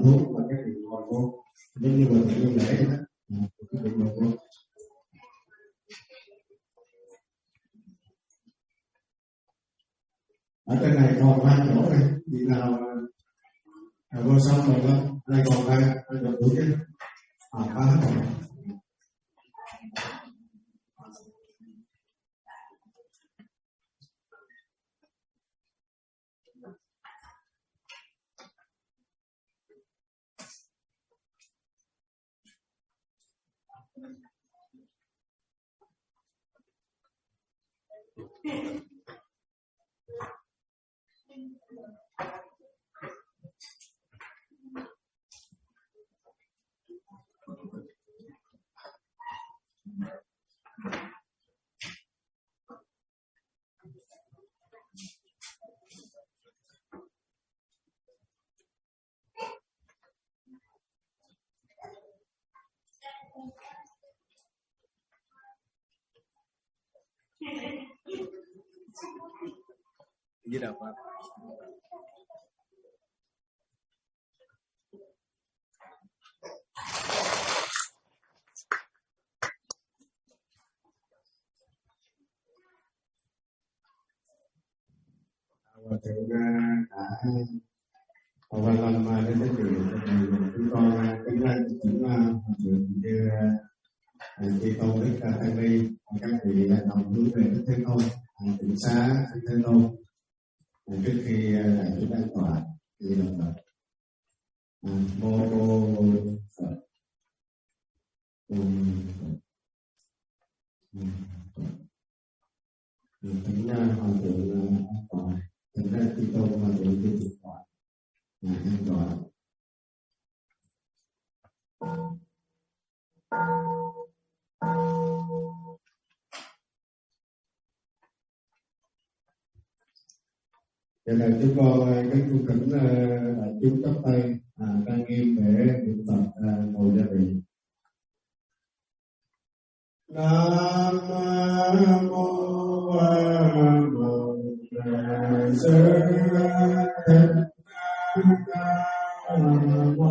thuốc và các vị ngồi vô giống như mình như lễ đó, các vị ngồi vô. Ở trên này còn 3 chỗ này, vị nào vô xong rồi không? Đây còn đây, được đủ chứ? Ba hết rồi. Với đạo Pháp. Hòa thượng đã quan tâm đến cái chuyện chúng con kính thỉnh hòa thượng như chư tôn đức tăng ni các vị đồng hướng về Đức Thế Tôn tịnh xá Đức Thế Tôn trước khi đại chúng an tọa thì đồng Phật mô Phật thỉnh hòa thượng an tọa. Thành ra khi tôi mà được đi thực tọa là an toàn. Giờ này chúng con kính cung kính đại chúng chắp tay trang nghiêm để niệm Phật ngồi gia vị. Nam mô Sư Thích Ca Mâu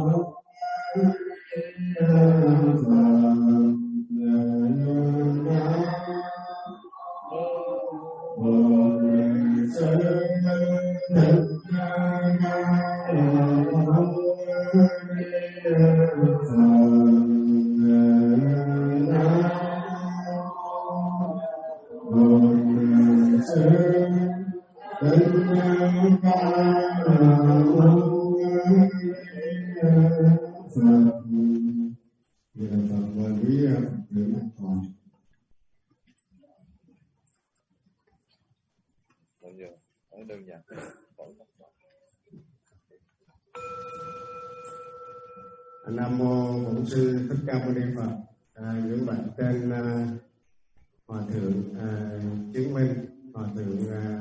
Nam mô Bổn Sư Thích Ca Mâu Ni Phật. Những bạn trên hòa thượng chứng minh, hòa thượng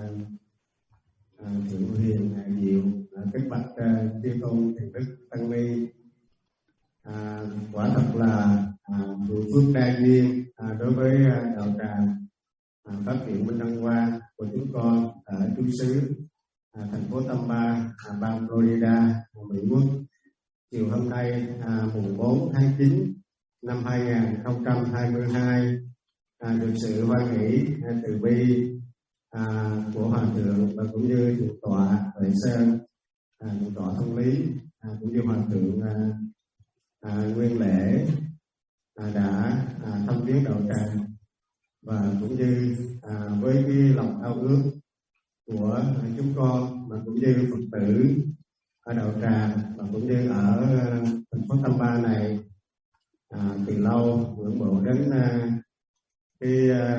thượng hiền diệu, kính bạch chư tôn thiền đức tăng ni. Quả thật là vụ phước đa duyên đối với đạo tràng phát triển Minh Đăng Hoa của chúng con ở trú xứ thành phố Tampa, bang Florida, Mỹ Quốc. Chiều hôm nay mùng 4 tháng 9 năm 2022 được sự hoan hỷ từ bi của hòa thượng và cũng như thượng tọa Huệ Sơn, thượng tọa Thông Lý, cũng như hòa thượng Nguyên Lễ đã thăm viếng đạo tràng, và cũng như với cái lòng ao ước của chúng con mà cũng như Phật tử ở đạo tràng và cũng như ở thành phố Tampa này từ lâu ngưỡng mộ đến cái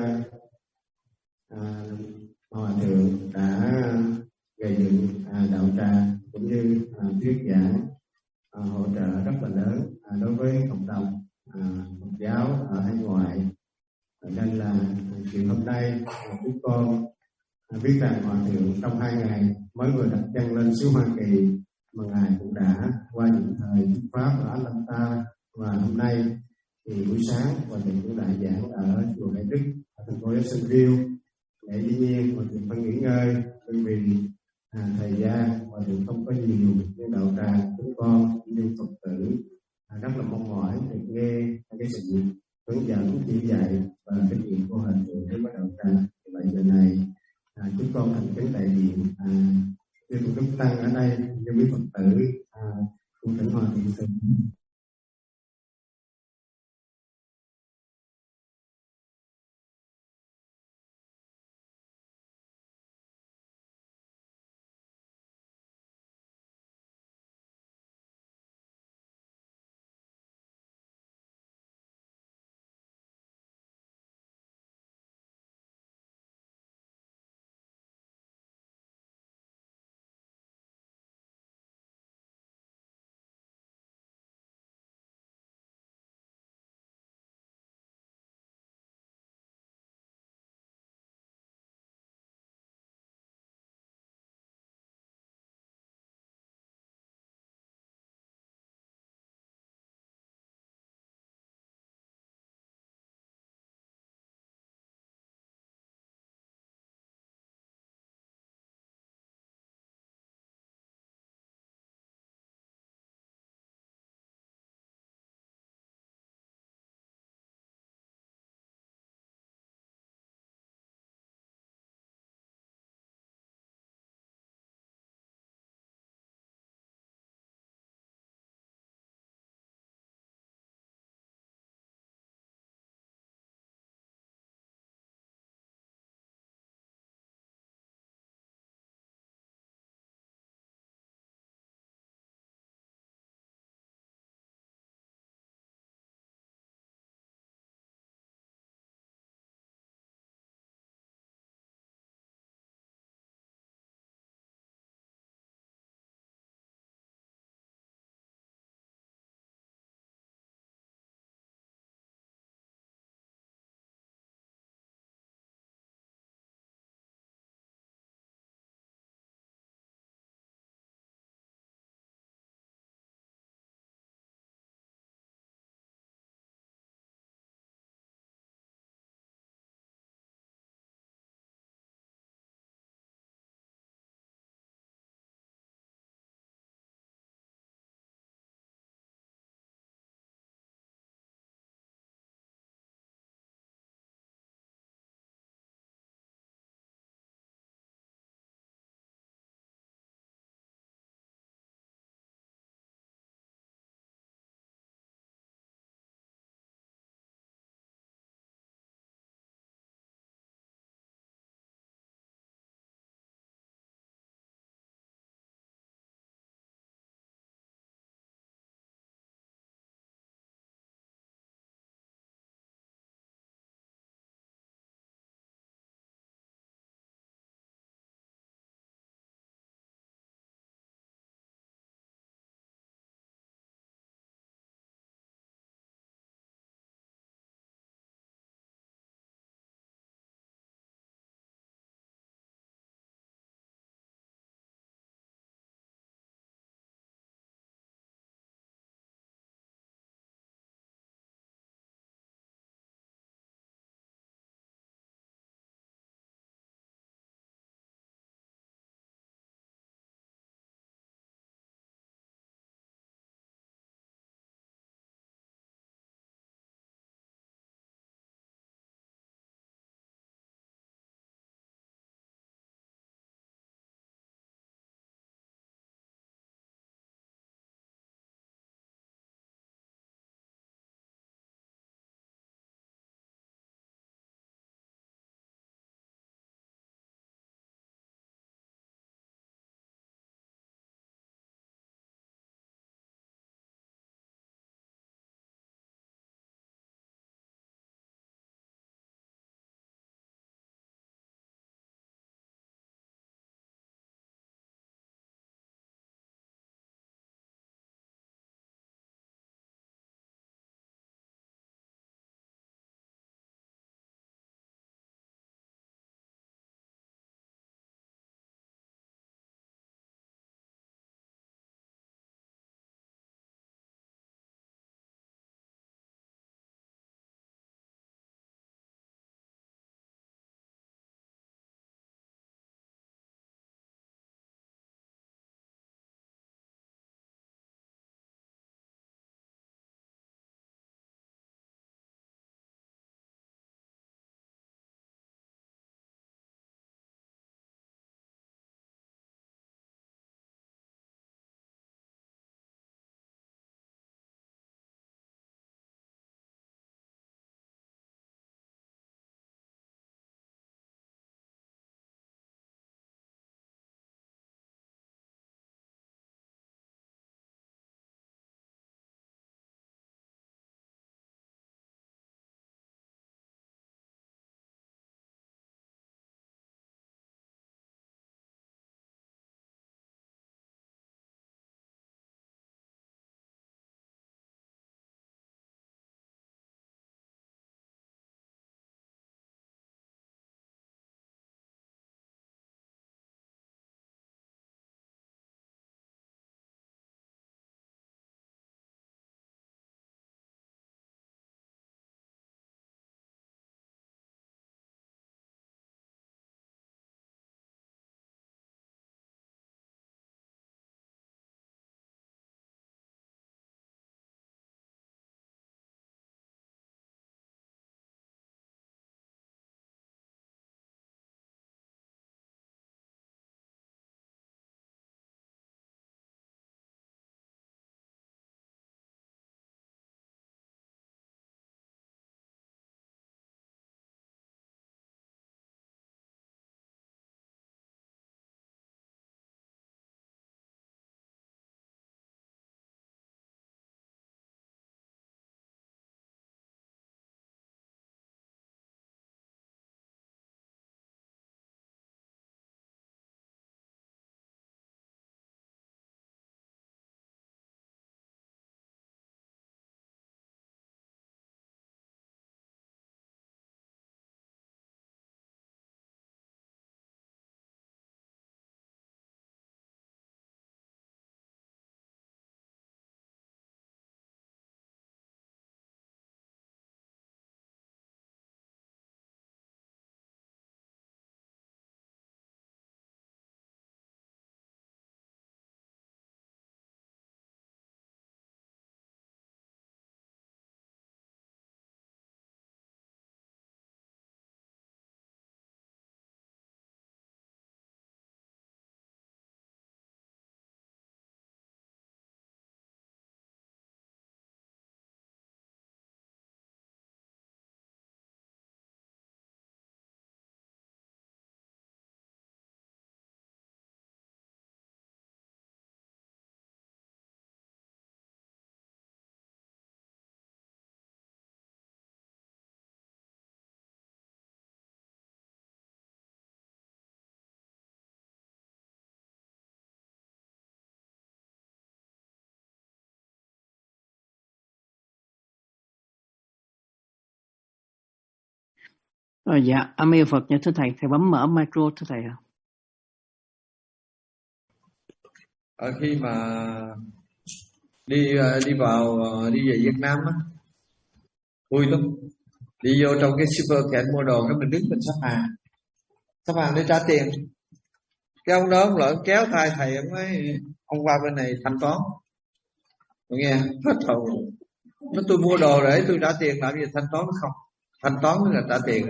hòa thượng đã gây dựng đạo tràng cũng như thuyết giảng hỗ trợ rất là lớn đối với cộng đồng Phật giáo ở hải ngoại. Nên là chiều hôm nay chúng con biết rằng hòa thượng trong 2 ngày mới vừa đặt chân lên xứ Hoa Kỳ mà ngài cũng đã qua những thời thuyết pháp ở Atlanta, và hôm nay thì buổi sáng hòa thượng cũng đã giảng ở chùa Đại Đức ở thành phố Jacksonville. Để dĩ nhiên hòa thượng phải nghỉ ngơi bởi vì thời gian hòa thượng không có nhiều, nhưng đạo tràng chúng con như viên Phật tử rất là mong mỏi được nghe cái sự hướng dẫn chỉ dạy và cái chuyện của Hòa thượng với đạo tràng. Vậy giờ này chúng con thành kính đại diện chư tôn đức tăng ở đây, như quý Phật tử cung thỉnh Hòa thượng sự Dạ, A Di Phật nha thưa thầy. Thầy bấm mở micro thưa thầy ạ. Khi mà đi về Việt Nam á, vui lắm. Đi vô trong cái supermarket mua đồ, cái mình đứng mình sắp hàng để trả tiền. Cái ông đó ông lỡ kéo tay thầy, ông qua bên này thanh toán. Tôi nghe hết hồn. Nó tôi mua đồ để tôi trả tiền, làm gì thanh toán nó không? Thanh toán là trả tiền.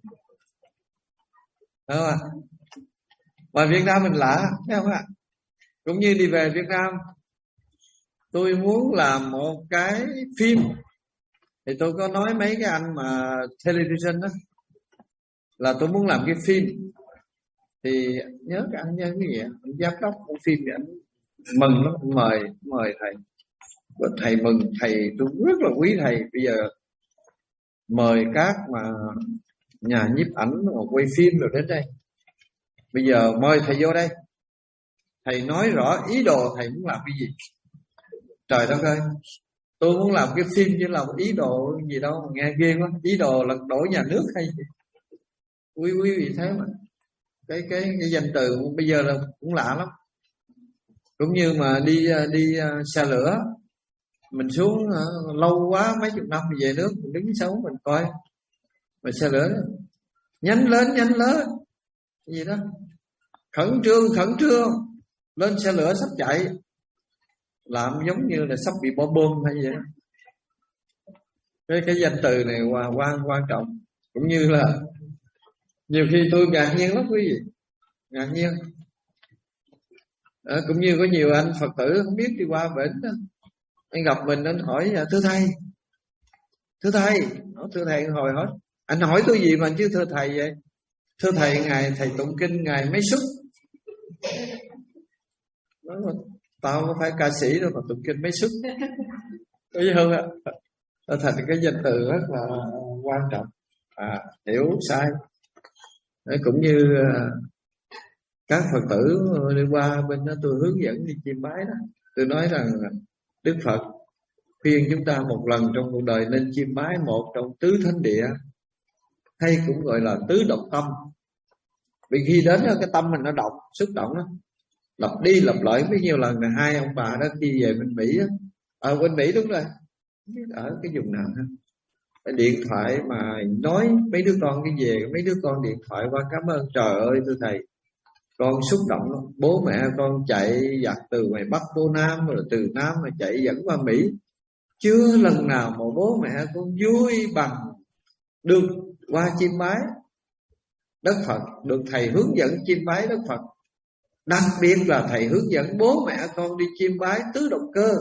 Đúng không? Mà Việt Nam mình lạ, thấy không ạ? Cũng như đi về Việt Nam, tôi muốn làm một cái phim thì tôi có nói mấy cái anh mà television đó là tôi muốn làm cái phim, thì nhớ cái anh nhân cái gì anh giám đốc của phim thì anh mừng lắm, mời thầy. Thầy mừng, thầy tôi rất là quý thầy. Bây giờ mời các mà nhà nhiếp ảnh mà quay phim rồi đến đây, bây giờ mời thầy vô đây, thầy nói rõ ý đồ thầy muốn làm cái gì. Trời đất ơi, tôi muốn làm cái phim chứ làm ý đồ gì đâu mà nghe ghê quá. Ý đồ lật đổ nhà nước hay gì? Quý vị thấy mà cái danh từ bây giờ là cũng lạ lắm. Cũng như mà đi xe lửa, mình xuống lâu quá mấy chục năm về nước, mình đứng xấu mình coi mà xe lửa đó, nhánh lớn cái gì đó, khẩn trương lên xe lửa sắp chạy, làm giống như là sắp bị bỏ bom hay vậy đó. Cái danh từ này quan trọng. Cũng như là nhiều khi tôi ngạc nhiên lắm quý vị, ngạc nhiên. Cũng như có nhiều anh Phật tử không biết đi qua bển đó, anh gặp mình anh hỏi thưa thầy hồi hỏi anh hỏi tôi gì mà chứ thưa thầy vậy? Thưa thầy, ngài thầy tụng kinh ngài mấy sức? Nói tao có phải ca sĩ đâu mà tụng kinh mấy sức. Có gì không ạ? Thành cái danh từ rất là quan trọng. Hiểu sai. Cũng như các Phật tử đi qua bên đó tôi hướng dẫn đi chiêm bái đó, tôi nói rằng Đức Phật khuyên chúng ta một lần trong cuộc đời nên chiêm bái một trong tứ thánh địa, hay cũng gọi là tứ động tâm. Vì khi đến đó, cái tâm mình nó động, xúc động đó, lặp đi lặp lại mấy nhiêu lần. Là hai ông bà đó đi về bên Mỹ đó. Ở bên Mỹ đúng rồi, ở cái vùng nào ha, cái điện thoại mà nói mấy đứa con cái về, mấy đứa con điện thoại qua cảm ơn. Trời ơi thưa thầy, con xúc động lắm. Bố mẹ con chạy giặt từ ngoài Bắc vô Nam, rồi từ Nam mà chạy dẫn qua Mỹ. Chưa lần nào mà bố mẹ con vui bằng được qua chiêm bái Đức Phật, được thầy hướng dẫn chiêm bái Đức Phật. Đặc biệt là thầy hướng dẫn bố mẹ con đi chiêm bái tứ động cơ.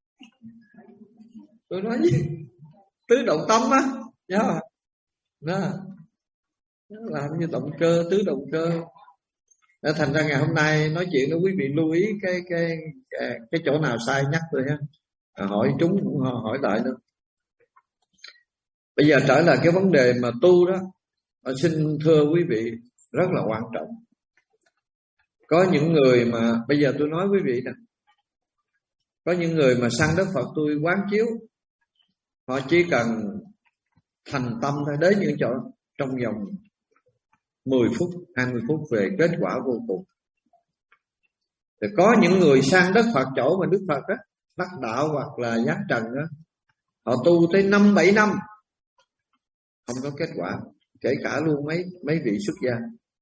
Tôi nói gì? Tứ động tâm á, nhớ đó, làm như động cơ, tứ động cơ. Đã thành ra ngày hôm nay nói chuyện với quý vị lưu ý cái chỗ nào sai nhắc tôi ha. Hỏi chúng cũng hỏi lại nữa. Bây giờ trở lại cái vấn đề mà tu đó, xin thưa quý vị, rất là quan trọng. Có những người mà bây giờ tôi nói quý vị nè, có những người mà săn Đức Phật tôi quán chiếu, họ chỉ cần thành tâm thôi, đến những chỗ trong vòng 10 phút, 20 phút về kết quả vô cùng. Thì có những người sang Đức Phật chỗ mà Đức Phật á, đắc đạo hoặc là giác trần đó, họ tu tới 5-7 năm không có kết quả, kể cả luôn mấy vị xuất gia.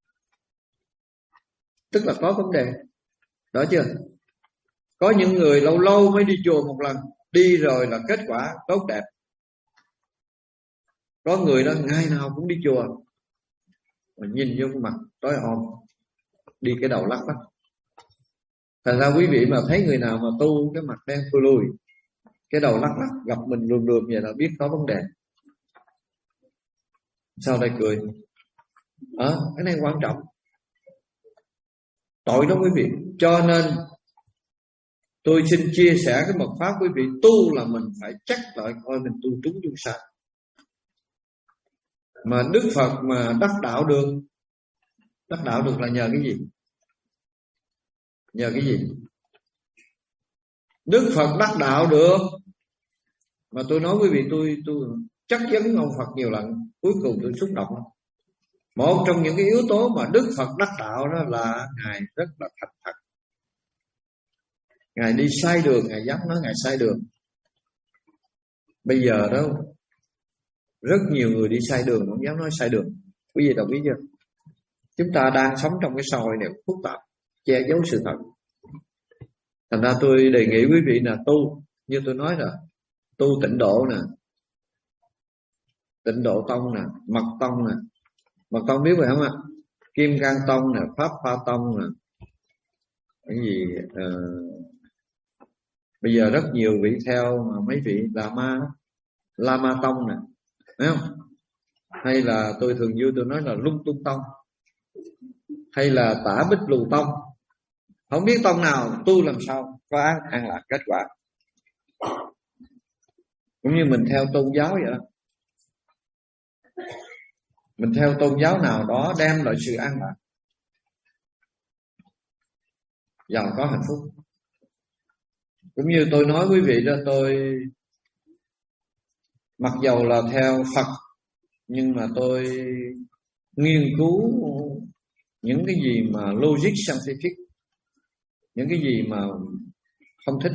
Tức là có vấn đề đó chưa? Có những người lâu lâu mới đi chùa một lần, đi rồi là kết quả tốt đẹp. Có người đó ngày nào cũng đi chùa mà nhìn vô mặt tối om, đi cái đầu lắc lắc. Thành ra quý vị mà thấy người nào mà tu cái mặt đen thui lùi, cái đầu lắc lắc, gặp mình rùm vậy là biết có vấn đề. Sao đây cười? Cái này quan trọng, tội đó quý vị. Cho nên tôi xin chia sẻ cái mật pháp quý vị, tu là mình phải chắc lại coi mình tu trúng tu sai. Mà Đức Phật mà đắc đạo được là nhờ cái gì? Nhờ cái gì? Đức Phật đắc đạo được, mà tôi nói quý vị, tôi chắc chắn ông Phật nhiều lần, cuối cùng tôi xúc động. Một trong những cái yếu tố mà Đức Phật đắc đạo đó là Ngài rất là thành thật. Ngài đi sai đường, Ngài dám nói Ngài sai đường. Bây giờ đó rất nhiều người đi sai đường, không dám nói sai đường. Quý vị đồng ý chưa? Chúng ta đang sống trong cái xã hội này phức tạp, che giấu sự thật. Thành ra tôi đề nghị quý vị là tu, như tôi nói rồi, tu tịnh độ nè, Tịnh Độ Tông nè, Mật Tông nè. Mật Tông biết phải không ạ? Kim Cang Tông nè, Pháp Hoa Tông nè. Cái gì bây giờ rất nhiều vị theo mà mấy vị Lama Tông nè, thấy không? Hay là tôi thường vui tôi nói là Lung Tung Tông, hay là Tả Bích Lù Tông. Không biết tông nào tu làm sao có an lạc kết quả. Cũng như mình theo tôn giáo vậy đó. Mình theo tôn giáo nào đó đem lại sự an lạc, giàu có hạnh phúc. Cũng như tôi nói quý vị đó, tôi mặc dầu là theo Phật, nhưng mà tôi nghiên cứu những cái gì mà logic scientific, những cái gì mà không thích.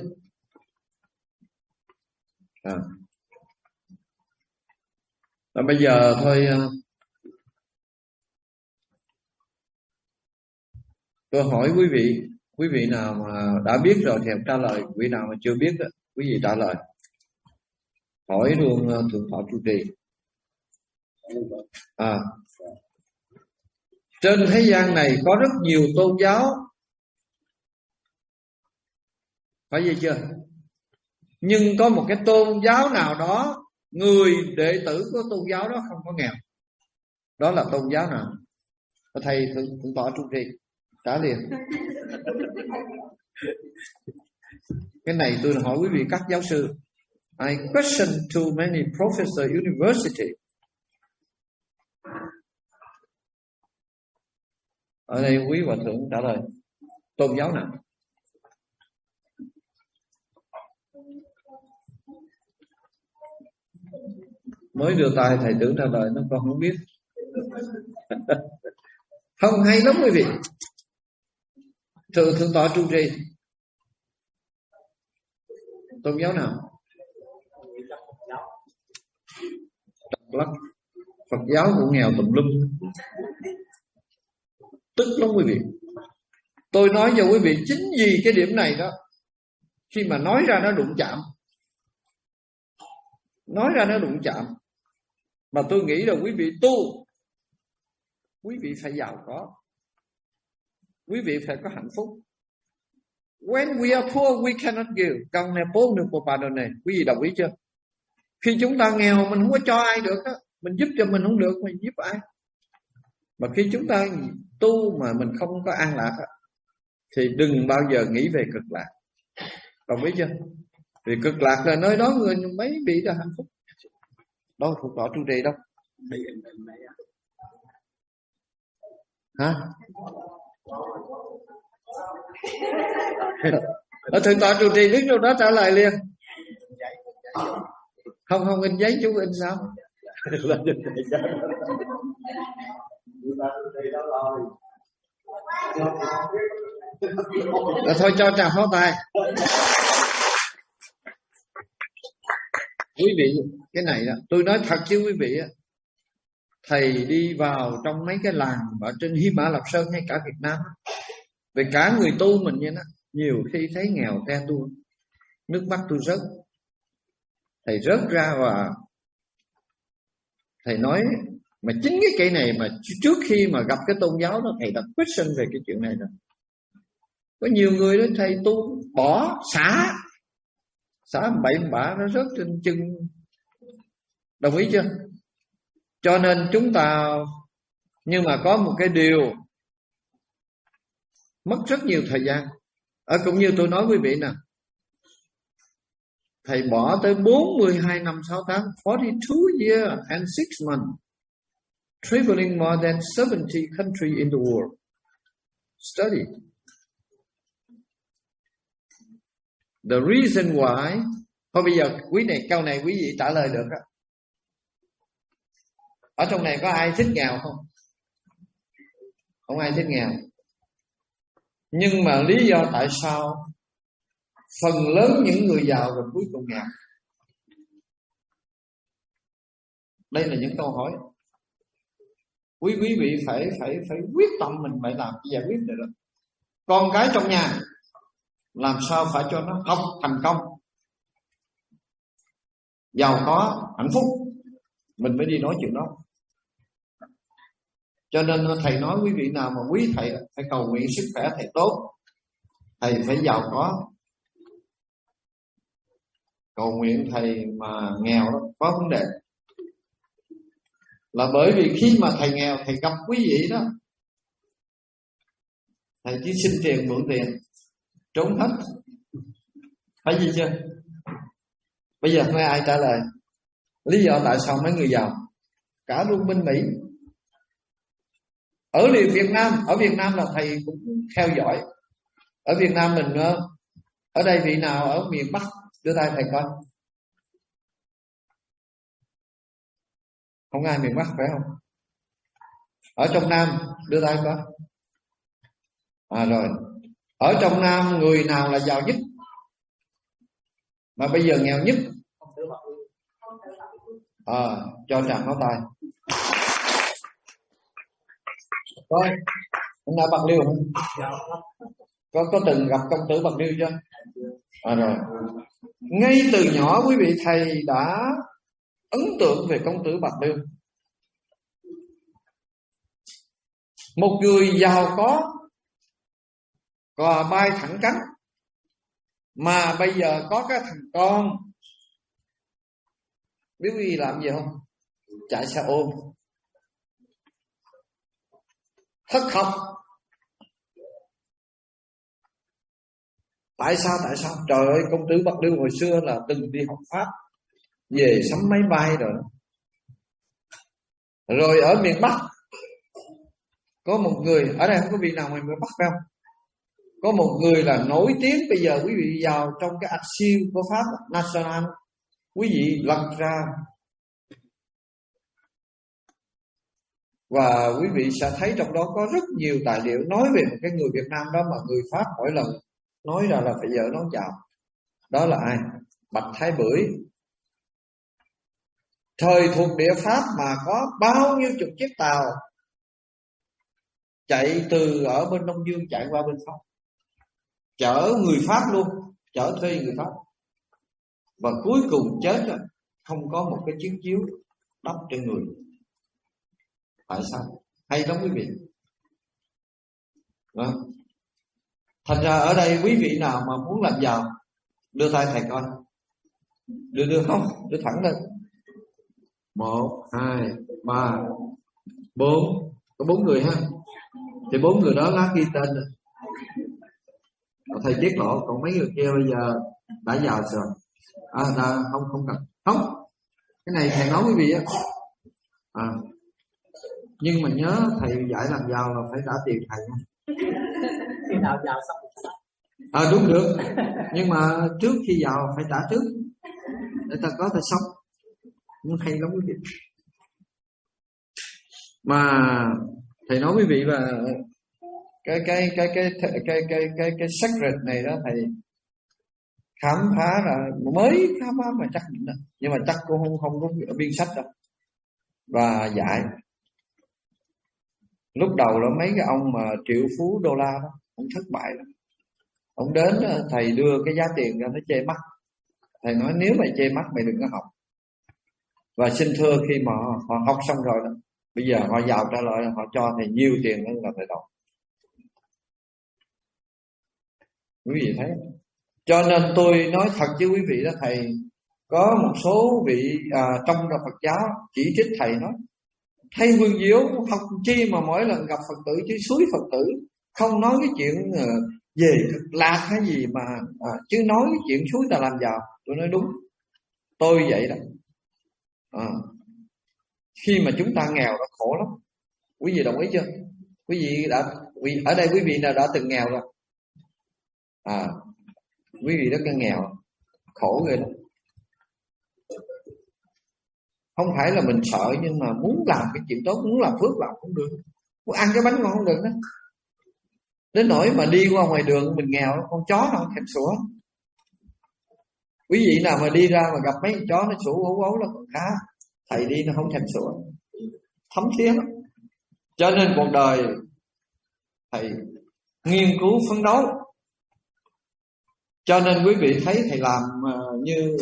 Và bây giờ thôi, tôi hỏi quý vị nào mà đã biết rồi thì trả lời, quý nào mà chưa biết đó, quý vị trả lời. Hỏi luôn Thượng Tọa trụ trì. Trên thế gian này có rất nhiều tôn giáo, phải vậy chưa? Nhưng có một cái tôn giáo nào đó, người đệ tử của tôn giáo đó không có nghèo. Đó là tôn giáo nào? Thầy Thượng Tọa trụ trì trả liền. Cái này tôi hỏi quý vị các giáo sư. I question to many professor university. Ở đây quý hòa thượng trả lời. Tôn giáo nào? Mới đưa tay thầy tưởng trả lời, nó còn không biết. Không hay lắm quý vị. Thượng tọa trụ trì, tôn giáo nào? Phật giáo cũng nghèo tùm lum. Tức lắm quý vị. Tôi nói cho quý vị, chính vì cái điểm này đó, khi mà nói ra nó đụng chạm, mà tôi nghĩ là quý vị tu, quý vị phải giàu có, quý vị phải có hạnh phúc. When we are poor we cannot give. Câu này bố được một bài này, quý vị đồng ý chưa? Khi chúng ta nghèo mình không có cho ai được đó. Mình giúp cho mình không được, mình giúp ai? Mà khi chúng ta tu mà mình không có an lạc thì đừng bao giờ nghĩ về cực lạc. Đồng ý chưa? Vì cực lạc là nơi đó người mấy vị đã hạnh phúc. Đâu thuộc tọa trụ trì đâu. Hả? Ở thượng tọa trụ trì đứng đâu đó trả lời liền. Không in giấy chú in sao? Thôi cho tràng pháo tay. Quý vị, cái này đó, tôi nói thật chứ quý vị, thầy đi vào trong mấy cái làng ở trên Hy Mã Lạp Sơn hay cả Việt Nam, về cả người tu mình vậy đó, nhiều khi thấy nghèo te tua, nước mắt tôi rớt. Thầy rớt ra và thầy nói, mà chính cái cây này mà trước khi mà gặp cái tôn giáo đó, thầy đã question về cái chuyện này rồi. Có nhiều người đó thầy tu bỏ xả bậy bạ, nó rớt trên chân. Đồng ý chưa? Cho nên chúng ta, nhưng mà có một cái điều mất rất nhiều thời gian. Cũng như tôi nói quý vị nè, thầy bỏ tới 42 năm 6 tháng, 42 years and 6 months, traveling more than 70 countries in the world, study. The reason why. Thôi bây giờ câu này quý vị trả lời được đó. Ở trong này có ai thích nghèo không? không ai thích nghèo. Nhưng mà lý do tại sao phần lớn những người giàu rồi cuối cùng nghèo? Đây là những câu hỏi quý vị phải quyết tâm mình phải làm cái giải quyết được. Con cái trong nhà làm sao phải cho nó học thành công, giàu có, hạnh phúc, mình mới đi nói chuyện đó. Cho nên thầy nói quý vị nào mà quý thầy phải cầu nguyện sức khỏe thầy tốt, thầy phải giàu có. Cầu nguyện thầy mà nghèo đó có vấn đề, là bởi vì khi mà thầy nghèo, thầy gặp quý vị đó, thầy chỉ xin tiền mượn tiền trốn hết. Phải gì chưa? Bây giờ không ai trả lời lý do tại sao mấy người giàu cả luôn bên Mỹ. Ở Việt Nam là thầy cũng theo dõi. Ở Việt Nam mình, ở đây vị nào ở miền Bắc đưa tay thầy coi. Không ai miền Bắc phải không? Ở trong Nam đưa tay coi. Rồi. Ở trong Nam người nào là giàu nhất mà bây giờ nghèo nhất? Cho tràng pháo tay. Coi, hôm nay Bạc Liêu không? Có từng gặp công tử Bạc Liêu chưa? Rồi. Ngay từ nhỏ quý vị thầy đã ấn tượng về công tử Bạc Liêu. Một người giàu có, cò bay thẳng cánh, mà bây giờ có cái thằng con, biết quý vị làm gì không? Chạy xe ôm, thất học. Tại sao? Trời ơi, công tử Bạc Liêu hồi xưa là từng đi học Pháp, về sắm máy bay rồi. Rồi ở miền Bắc có một người, ở đây không có vị nào ngoài miền Bắc phải không? Có một người là nổi tiếng, bây giờ quý vị vào trong cái archive của Pháp National, quý vị lật ra và quý vị sẽ thấy trong đó có rất nhiều tài liệu nói về một cái người Việt Nam đó mà người Pháp mỗi lần nói ra là phải vợ nói chào. Đó là ai? Bạch Thái Bưởi. Thời thuộc địa Pháp mà có bao nhiêu chục chiếc tàu chạy từ ở bên Đông Dương chạy qua bên Pháp, chở người Pháp luôn, chở thuê người Pháp. Và cuối cùng chết rồi, không có một cái chiếc chiếu đắp trên người. Tại sao? Hay lắm quý vị. Đó. Thành ra ở đây quý vị nào mà muốn làm giàu, đưa tay thầy coi. Đưa không? Đưa thẳng lên. 1, 2, 3, 4. Có 4 người ha. Thì 4 người đó lá ghi tên rồi. Thầy tiết lộ, còn mấy người kia bây giờ đã giàu rồi. Không cần. Không. Cái này thầy nói quý vị á. Nhưng mà nhớ thầy dạy làm giàu là phải trả tiền thầy nha. Khi nào giàu xong. Đúng được. Nhưng mà trước khi giàu phải trả trước để ta có thể sống. Nhưng hay lắm quý vị. Mà thầy nói quý vị là cái secret này đó thầy khám phá là mới khám phá mà chắc định đó. Nhưng mà chắc cũng không có biên sách đâu. Và dạy. Lúc đầu là mấy cái ông mà triệu phú đô la đó, ông thất bại lắm. Ông đến thầy đưa cái giá tiền ra nó chê mắt. Thầy nói nếu mày chê mắt mày đừng có học. Và xin thưa khi mà họ học xong rồi đó, bây giờ họ giàu trả lời, họ cho thầy nhiều tiền hơn là thầy đọc. Quý vị thấy. Cho nên tôi nói thật với quý vị đó, thầy có một số vị trong Phật giáo chỉ trích thầy nói thầy Vương Diệu học chi mà mỗi lần gặp Phật tử chứ suối Phật tử, không nói cái chuyện về cực lạc hay gì mà chứ nói cái chuyện suối ta làm giàu. Tôi nói đúng, tôi vậy đó. Khi mà chúng ta nghèo nó khổ lắm. Quý vị đồng ý chưa? Quý vị ở đây quý vị nào đã từng nghèo rồi? Quý vị rất là nghèo, khổ ghê lắm. Không phải là mình sợ, nhưng mà muốn làm cái chuyện tốt, muốn làm phước làm cũng được. ăn cái bánh ngon không được đó. Đến nỗi mà đi qua ngoài đường mình nghèo, con chó nó không thèm sủa. Quý vị nào mà đi ra mà gặp mấy con chó nó sủa ấu ấu là còn khá, thầy đi nó không thèm sủa, thấm thía lắm. Cho nên cuộc đời thầy nghiên cứu phấn đấu. Cho nên quý vị thấy thầy làm như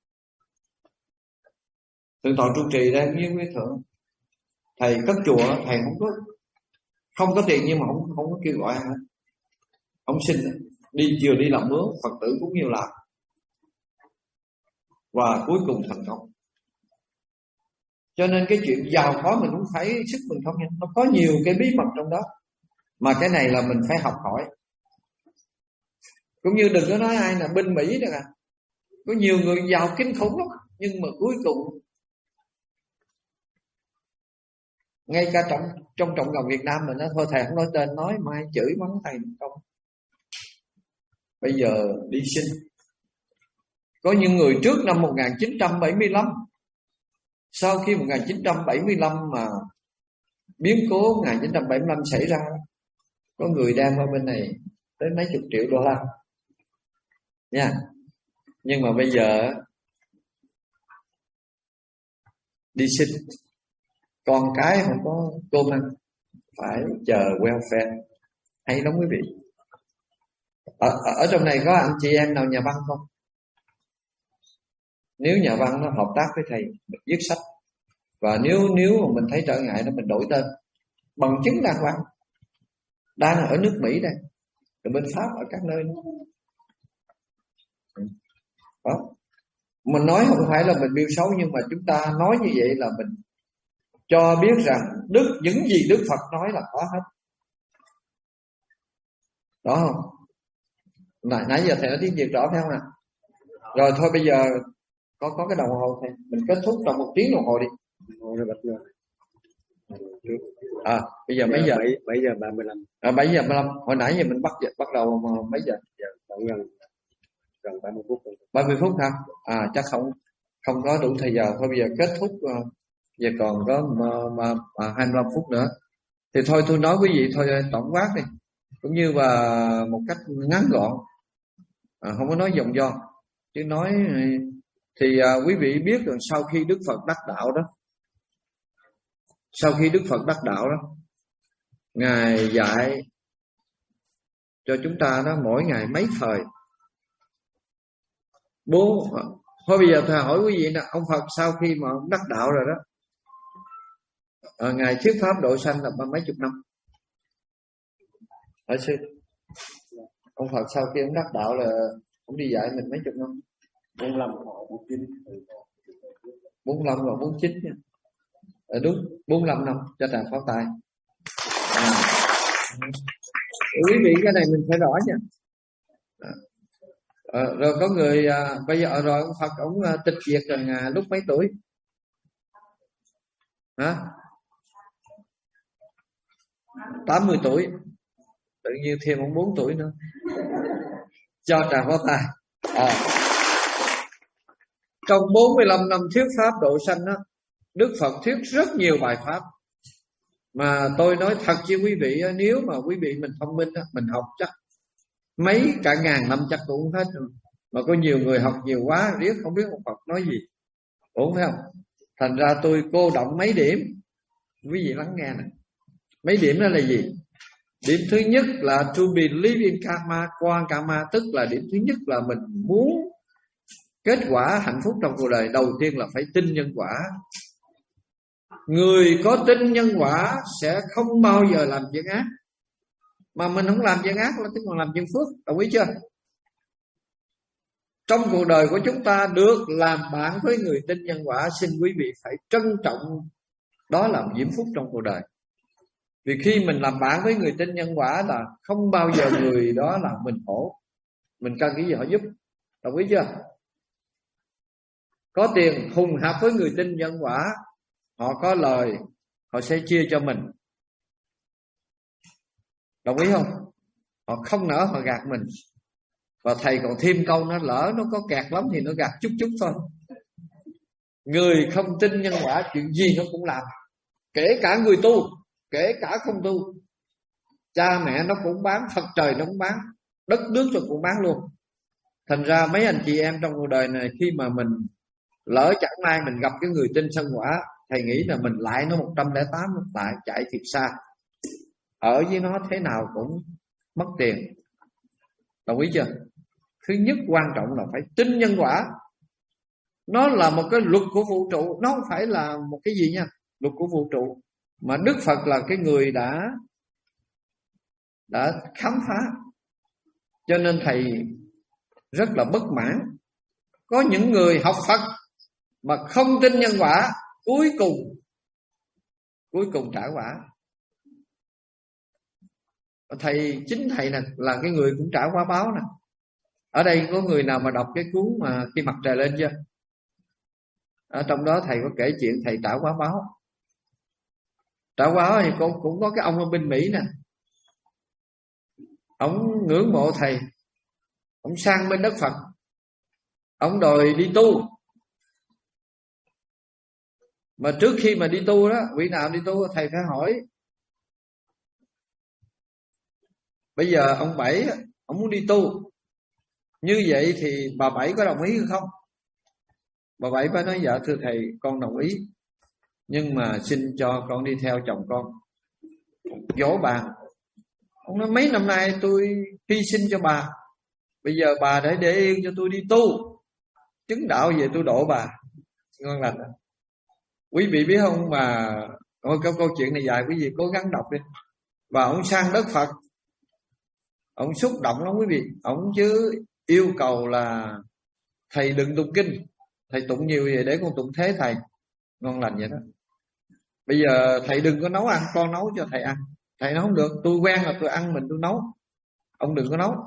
Thượng tọa trụ trì đây với quý thượng, thầy cất chùa, thầy không có tiền nhưng mà không có kêu gọi hết, không xin, đi vừa đi làm mướn, Phật tử cũng nhiều làm, và cuối cùng thành công. Cho nên cái chuyện giàu có mình cũng phải sức mình không nha, nó có nhiều cái bí mật trong đó, mà cái này là mình phải học hỏi. Cũng như đừng có nói ai là bên Mỹ đó, có nhiều người giàu kinh khủng lắm, nhưng mà cuối cùng ngay cả trong cộng đồng Việt Nam mình đó, thôi thầy không nói tên, nói mai chửi mắng thầy không. Bây giờ đi sinh, có những người trước năm 1975, sau khi 1975 mà biến cố 1975 xảy ra, có người đang ở bên này tới mấy chục triệu đô la nha. Nhưng mà bây giờ đi sinh, con cái không có cơm ăn, phải chờ welfare. Hay lắm quý vị. Ở trong này có anh chị em nào nhà văn không? Nếu nhà văn nó hợp tác với thầy viết sách, và nếu mà mình thấy trở ngại đó, mình đổi tên, bằng chứng đàng hoàng, đang ở nước Mỹ đây, ở bên Pháp, ở các nơi đó. Mình nói không phải là mình biêu xấu, nhưng mà chúng ta nói như vậy là mình cho biết rằng những gì Đức Phật nói là có hết đó không? Nãy giờ thầy nói tiếng Việt rõ phải không ạ? Rồi thôi bây giờ có cái đồng hồ thầy, mình kết thúc trong 1 tiếng đồng hồ đi. Bây giờ mấy giờ? 7 giờ 35. 7 giờ 35. Hồi nãy giờ mình bắt đầu mấy giờ? Gần 30 phút. 30 phút hả? Chắc không có đủ thời giờ. Thôi bây giờ kết thúc, giờ còn có 25 phút nữa. Thì thôi tôi nói quý vị thôi tổng quát đi, cũng như là một cách ngắn gọn, không có nói vòng vo, chứ nói thì quý vị biết rằng sau khi Đức Phật đắc đạo đó, Ngài dạy cho chúng ta đó mỗi ngày mấy thời. Thôi bây giờ thầy hỏi quý vị nè, ông Phật sau khi mà ông đắc đạo rồi đó, Ngài thuyết pháp độ sanh là mấy chục năm? Hỏi sư, ông Phật sau khi ông đắc đạo là ông đi dạy mình mấy chục năm? 45 hoặc 49. 45 và 49 nha. Đúng, 45 năm cho trà pháo tài. Quý vị cái này mình phải rõ nha. Rồi có người bây giờ rồi ông Phật ông tịch diệt rồi lúc mấy tuổi? Hả? 80 tuổi. Tự nhiên thêm ông 4 tuổi nữa. Cho trà pháo tài. Trong 45 năm thuyết pháp độ sanh đó, Đức Phật thuyết rất nhiều bài pháp. Mà tôi nói thật với quý vị, nếu mà quý vị mình thông minh, mình học chắc mấy cả ngàn năm chắc cũng hết rồi. Mà có nhiều người học nhiều quá, riết không biết ông Phật nói gì. Ủa phải không? Thành ra tôi cô động mấy điểm, quý vị lắng nghe này. Mấy điểm đó là gì? Điểm thứ nhất là to believe in karma, qua karma, tức là điểm thứ nhất là mình muốn kết quả hạnh phúc trong cuộc đời, đầu tiên là phải tin nhân quả. Người có tin nhân quả sẽ không bao giờ làm chuyện ác. Mà mình không làm chuyện ác là tức là làm chuyện phước, đồng ý chưa? Trong cuộc đời của chúng ta được làm bạn với người tin nhân quả, xin quý vị phải trân trọng, đó là diễm phúc trong cuộc đời. Vì khi mình làm bạn với người tin nhân quả là không bao giờ người đó làm mình khổ. Mình cần cái gì họ giúp, đồng ý chưa? Có tiền hùng hạp với người tin nhân quả, họ có lời họ sẽ chia cho mình, đồng ý không? Họ không nỡ họ gạt mình. Và thầy còn thêm câu, nó lỡ nó có kẹt lắm thì nó gạt chút chút thôi. Người không tin nhân quả chuyện gì nó cũng làm, kể cả người tu, kể cả không tu. Cha mẹ nó cũng bán, Phật trời nó cũng bán, đất nước nó cũng bán luôn. Thành ra mấy anh chị em trong cuộc đời này, khi mà mình lỡ chẳng may mình gặp cái người trên sân quả, thầy nghĩ là mình lại nó 108, lại chạy thiệt xa. Ở với nó thế nào cũng mất tiền. Đồng ý chưa? Thứ nhất quan trọng là phải tin nhân quả. Nó là một cái luật của vũ trụ, nó không phải là một cái gì nha, luật của vũ trụ. Mà Đức Phật là cái người đã khám phá. Cho nên thầy rất là bất mãn. Có những người học Phật mà không tin nhân quả, cuối cùng trả quả. Chính thầy là cái người cũng trả quả báo nè. Ở đây có người nào mà đọc cái cuốn mà Khi Mặt Trời Lên chưa? Ở trong đó thầy có kể chuyện thầy trả quả báo. Trả quả báo thì cũng có cái ông ở bên Mỹ nè. Ông ngưỡng mộ thầy, ông sang bên đất Phật, ông đòi đi tu. Mà trước khi mà đi tu đó, vị nào đi tu thầy phải hỏi. Bây giờ ông Bảy, ông muốn đi tu, như vậy thì bà Bảy có đồng ý hay không? Bà Bảy phải nói dạ thưa thầy, con đồng ý, nhưng mà xin cho con đi theo chồng con. Dỗ bà. Ông nói mấy năm nay tôi hy sinh cho bà, bây giờ bà để yên cho tôi đi tu, chứng đạo về tôi độ bà. Ngon lành. Quý vị biết không, mà câu chuyện này dài, quý vị cố gắng đọc đi. Và ông sang đất Phật, ông xúc động lắm quý vị. Ông chứ yêu cầu là thầy đừng tụng kinh, thầy tụng nhiều vậy để con tụng thế thầy. Ngon lành vậy đó. Bây giờ thầy đừng có nấu ăn, con nấu cho thầy ăn. Thầy nói không được, tôi quen là tôi ăn mình tôi nấu, ông đừng có nấu.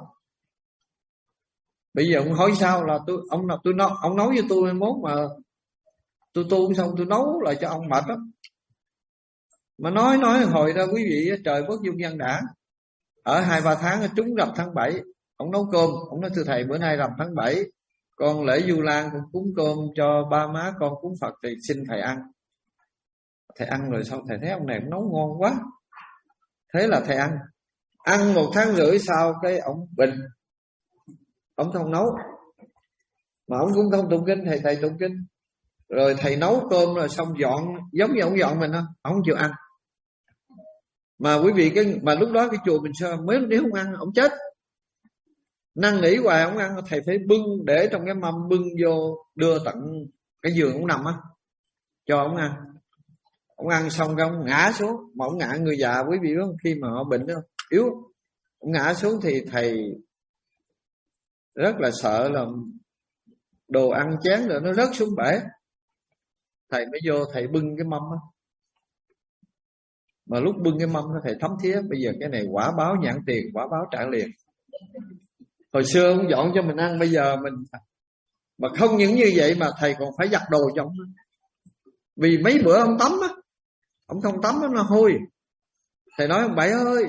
Bây giờ ông hỏi sao là ông nấu với tôi mốt mà tôi tu xong tôi nấu lại cho ông mệt lắm. Mà nói hồi ra quý vị, trời bất dung dân đã. Ở 2-3 tháng trúng rằm tháng 7, ông nấu cơm, ông nói thưa thầy bữa nay rằm tháng 7, con lễ Vu Lan con cúng cơm cho ba má con cúng Phật thì xin thầy ăn. Thầy ăn rồi sau thầy thấy ông này nấu ngon quá, thế là thầy ăn 1 tháng rưỡi sau cái ông bệnh, ông không nấu. Mà ông cũng không tụng kinh, thầy tụng kinh. Rồi thầy nấu cơm rồi xong dọn, giống như ông dọn mình đó, ông không chịu ăn. Mà quý vị mà lúc đó cái chùa mình sao mới nếu không ăn ông chết. Năn nỉ hoài ông ăn, thầy phải bưng để trong cái mâm, bưng vô đưa tận cái giường ông nằm á, cho ông ăn. Ông ăn xong cái ông ngã xuống. Mà ông ngã, người già quý vị biết không, khi mà họ bệnh đó, yếu, ông ngã xuống thì thầy rất là sợ là đồ ăn chén rồi nó rớt xuống bể. Thầy mới vô thầy bưng cái mâm á. Mà lúc bưng cái mâm đó thầy thấm thía, bây giờ cái này quả báo nhãn tiền, quả báo trả liền. Hồi xưa ông dọn cho mình ăn, bây giờ mình mà không những như vậy mà thầy còn phải giặt đồ cho ông. Vì mấy bữa ông tắm á, ông không tắm nó hôi. Thầy nói ông Bảy ơi,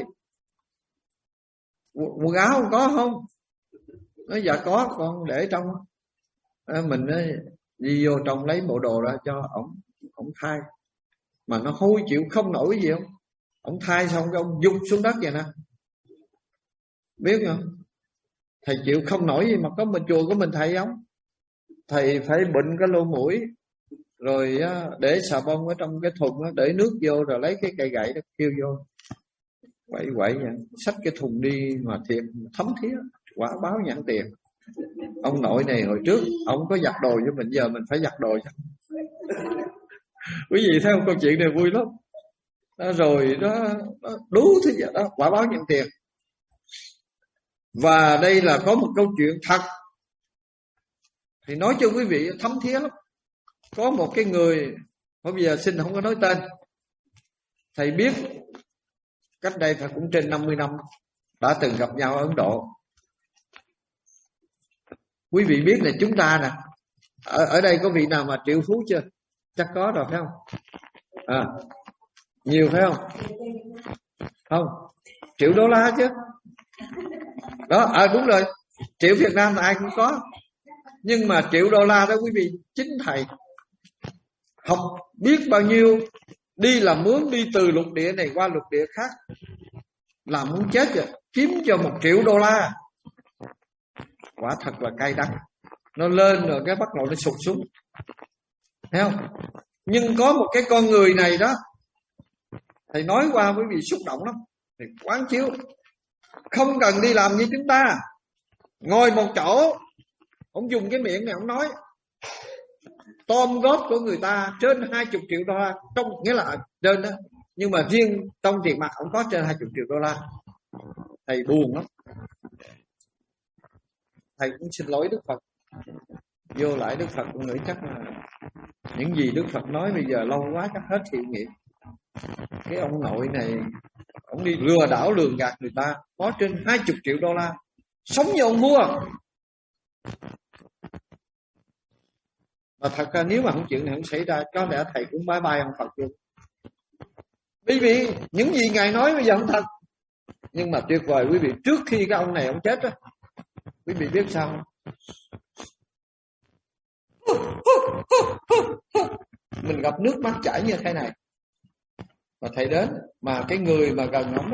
quần áo không có không? Nói dạ có, con để trong. Mình đi vô trong lấy bộ đồ ra cho ông thay. Mà nó hôi chịu không nổi gì không. Ông thay xong cái ông vụt xuống đất vậy nè, biết không? Thầy chịu không nổi gì mà có mình chùa của mình thầy không? Thầy phải bệnh cái lỗ mũi, rồi để xà bông ở trong cái thùng đó, để nước vô rồi lấy cái cây gậy đó kêu vô quậy vậy, xách cái thùng đi mà thiệt thấm thía, quả báo nhãn tiền. Ông nội này hồi trước ông có giặt đồ cho mình, giờ mình phải giặt đồ cho. Quý vị thấy không, câu chuyện này vui lắm. Rồi nó đủ thứ vậy đó, quả báo nhận tiền. Và đây là có một câu chuyện thật, thì nói cho quý vị thấm thía lắm. Có một cái người, bây giờ xin không có nói tên, thầy biết cách đây phải cũng trên 50 năm đã từng gặp nhau ở Ấn Độ. Quý vị biết là chúng ta nè, ở đây có vị nào mà triệu phú chưa? Chắc có rồi phải không? Nhiều phải không? Không, triệu đô la chứ. Đó, đúng rồi, triệu Việt Nam là ai cũng có. Nhưng mà triệu đô la đó quý vị, chính thầy học biết bao nhiêu Đi là mướn, đi từ lục địa này qua lục địa khác, là muốn chết rồi, kiếm cho $1 triệu. Quả thật là cay đắng. Nó lên rồi cái bắt đầu nó sụt xuống, thấy không? Nhưng có một cái con người này đó, thầy nói qua quý vị xúc động lắm. Thầy quán chiếu, không cần đi làm như chúng ta, ngồi một chỗ, ông dùng cái miệng này ông nói tom góp của người ta trên $20 triệu, trong nghĩa là trên đó, nhưng mà riêng trong tiền mặt ông có trên $20 triệu. Thầy buồn lắm. Thầy cũng xin lỗi Đức Phật. Vô lại Đức Phật cũng nghĩ chắc là những gì Đức Phật nói bây giờ lâu quá chắc hết hiệu nghiệm. Cái ông nội này, ông đi lừa đảo lường gạt người ta, có trên $20 triệu, sống như ông vua. Mà thật ra nếu mà không chuyện này không xảy ra, có lẽ thầy cũng bye bye ông Phật luôn. Bởi vì những gì Ngài nói bây giờ không thật. Nhưng mà tuyệt vời quý vị, trước khi cái ông này ông chết đó, quý vị biết sao không? Mình gặp nước mắt chảy như thế này. Mà thầy đến, mà cái người mà gần ông đó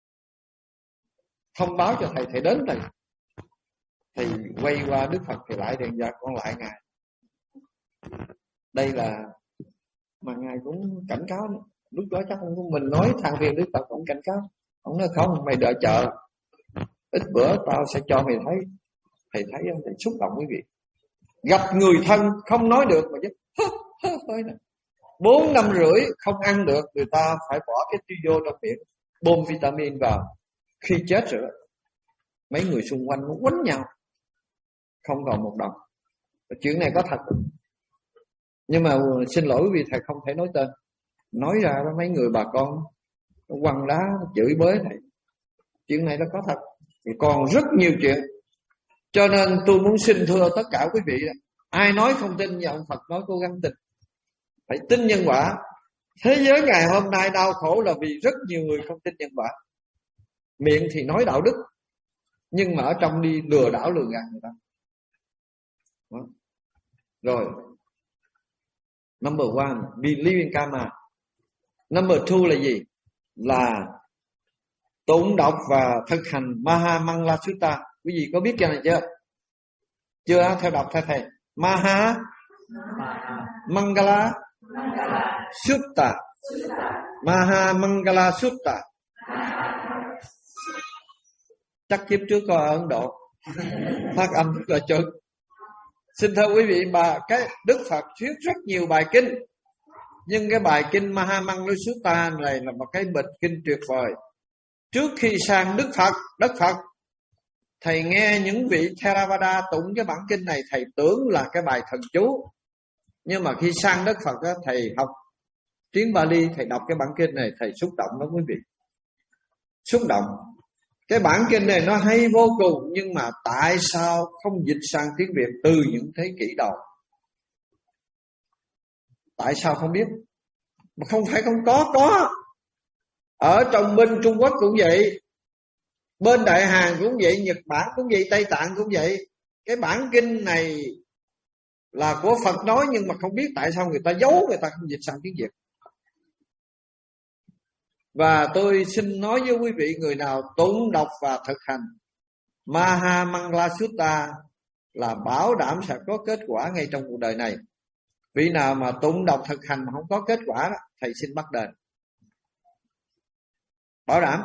thông báo cho thầy đến thầy. Thầy quay qua Đức Phật, thầy lại điện, dạ con lại Ngài. Đây là, mà Ngài cũng cảnh cáo. Lúc đó chắc không, mình nói than phiền Đức Phật cũng cảnh cáo. Ông nói không, mày đợi chờ, ít bữa tao sẽ cho mày thấy. Thầy thấy không? Thầy xúc động quý vị. Gặp người thân không nói được mà chứ 4 năm rưỡi không ăn được, người ta phải bỏ cái studio trong miệng, bơm vitamin vào. Khi chết rồi đó, mấy người xung quanh nó quánh nhau, không còn một đồng. Chuyện này có thật. Nhưng mà xin lỗi vì thầy không thể nói tên. Nói ra đó mấy người bà con nó quăng đá, nó chửi bới thầy. Chuyện này nó có thật. Thì còn rất nhiều chuyện. Cho nên tôi muốn xin thưa tất cả quý vị, ai nói không tin và ông Phật nói cố gắng tin. Phải tin nhân quả. Thế giới ngày hôm nay đau khổ là vì rất nhiều người không tin nhân quả. Miệng thì nói đạo đức, nhưng mà ở trong đi lừa đảo lừa gạt người ta. Đó. Rồi, number 1, believe in karma. Number 2 là gì? Là tụng đọc và thực hành Maha Mangala Sutta. Quý vị có biết cái này chưa? Chưa? Theo đọc theo thầy. Maha Mangala Sutta. Maha Mangala Sutta. Chắc kiếp trước có ở Ấn Độ phát âm rất là chuẩn. Xin thưa quý vị, cái Đức Phật thuyết rất nhiều bài kinh, nhưng cái bài kinh Maha Mangala Sutta này là một cái bịch kinh tuyệt vời. Trước khi sang đất Phật, thầy nghe những vị Theravada tụng cái bản kinh này, thầy tưởng là cái bài thần chú. Nhưng mà khi sang đất Phật đó, thầy học tiếng Bali, thầy đọc cái bản kinh này, thầy xúc động lắm quý vị. Xúc động. Cái bản kinh này nó hay vô cùng, nhưng mà tại sao không dịch sang tiếng Việt từ những thế kỷ đầu? Tại sao không biết? Mà không phải không có. Ở trong bên Trung Quốc cũng vậy, bên Đại Hàn cũng vậy, Nhật Bản cũng vậy, Tây Tạng cũng vậy. Cái bản kinh này là của Phật nói, nhưng mà không biết tại sao người ta giấu, người ta không dịch sang tiếng Việt. Và tôi xin nói với quý vị, người nào tụng đọc và thực hành Maha Mangala Sutta là bảo đảm sẽ có kết quả ngay trong cuộc đời này. Vị nào mà tụng đọc thực hành mà không có kết quả đó, thầy xin bắt đền. Bảo đảm.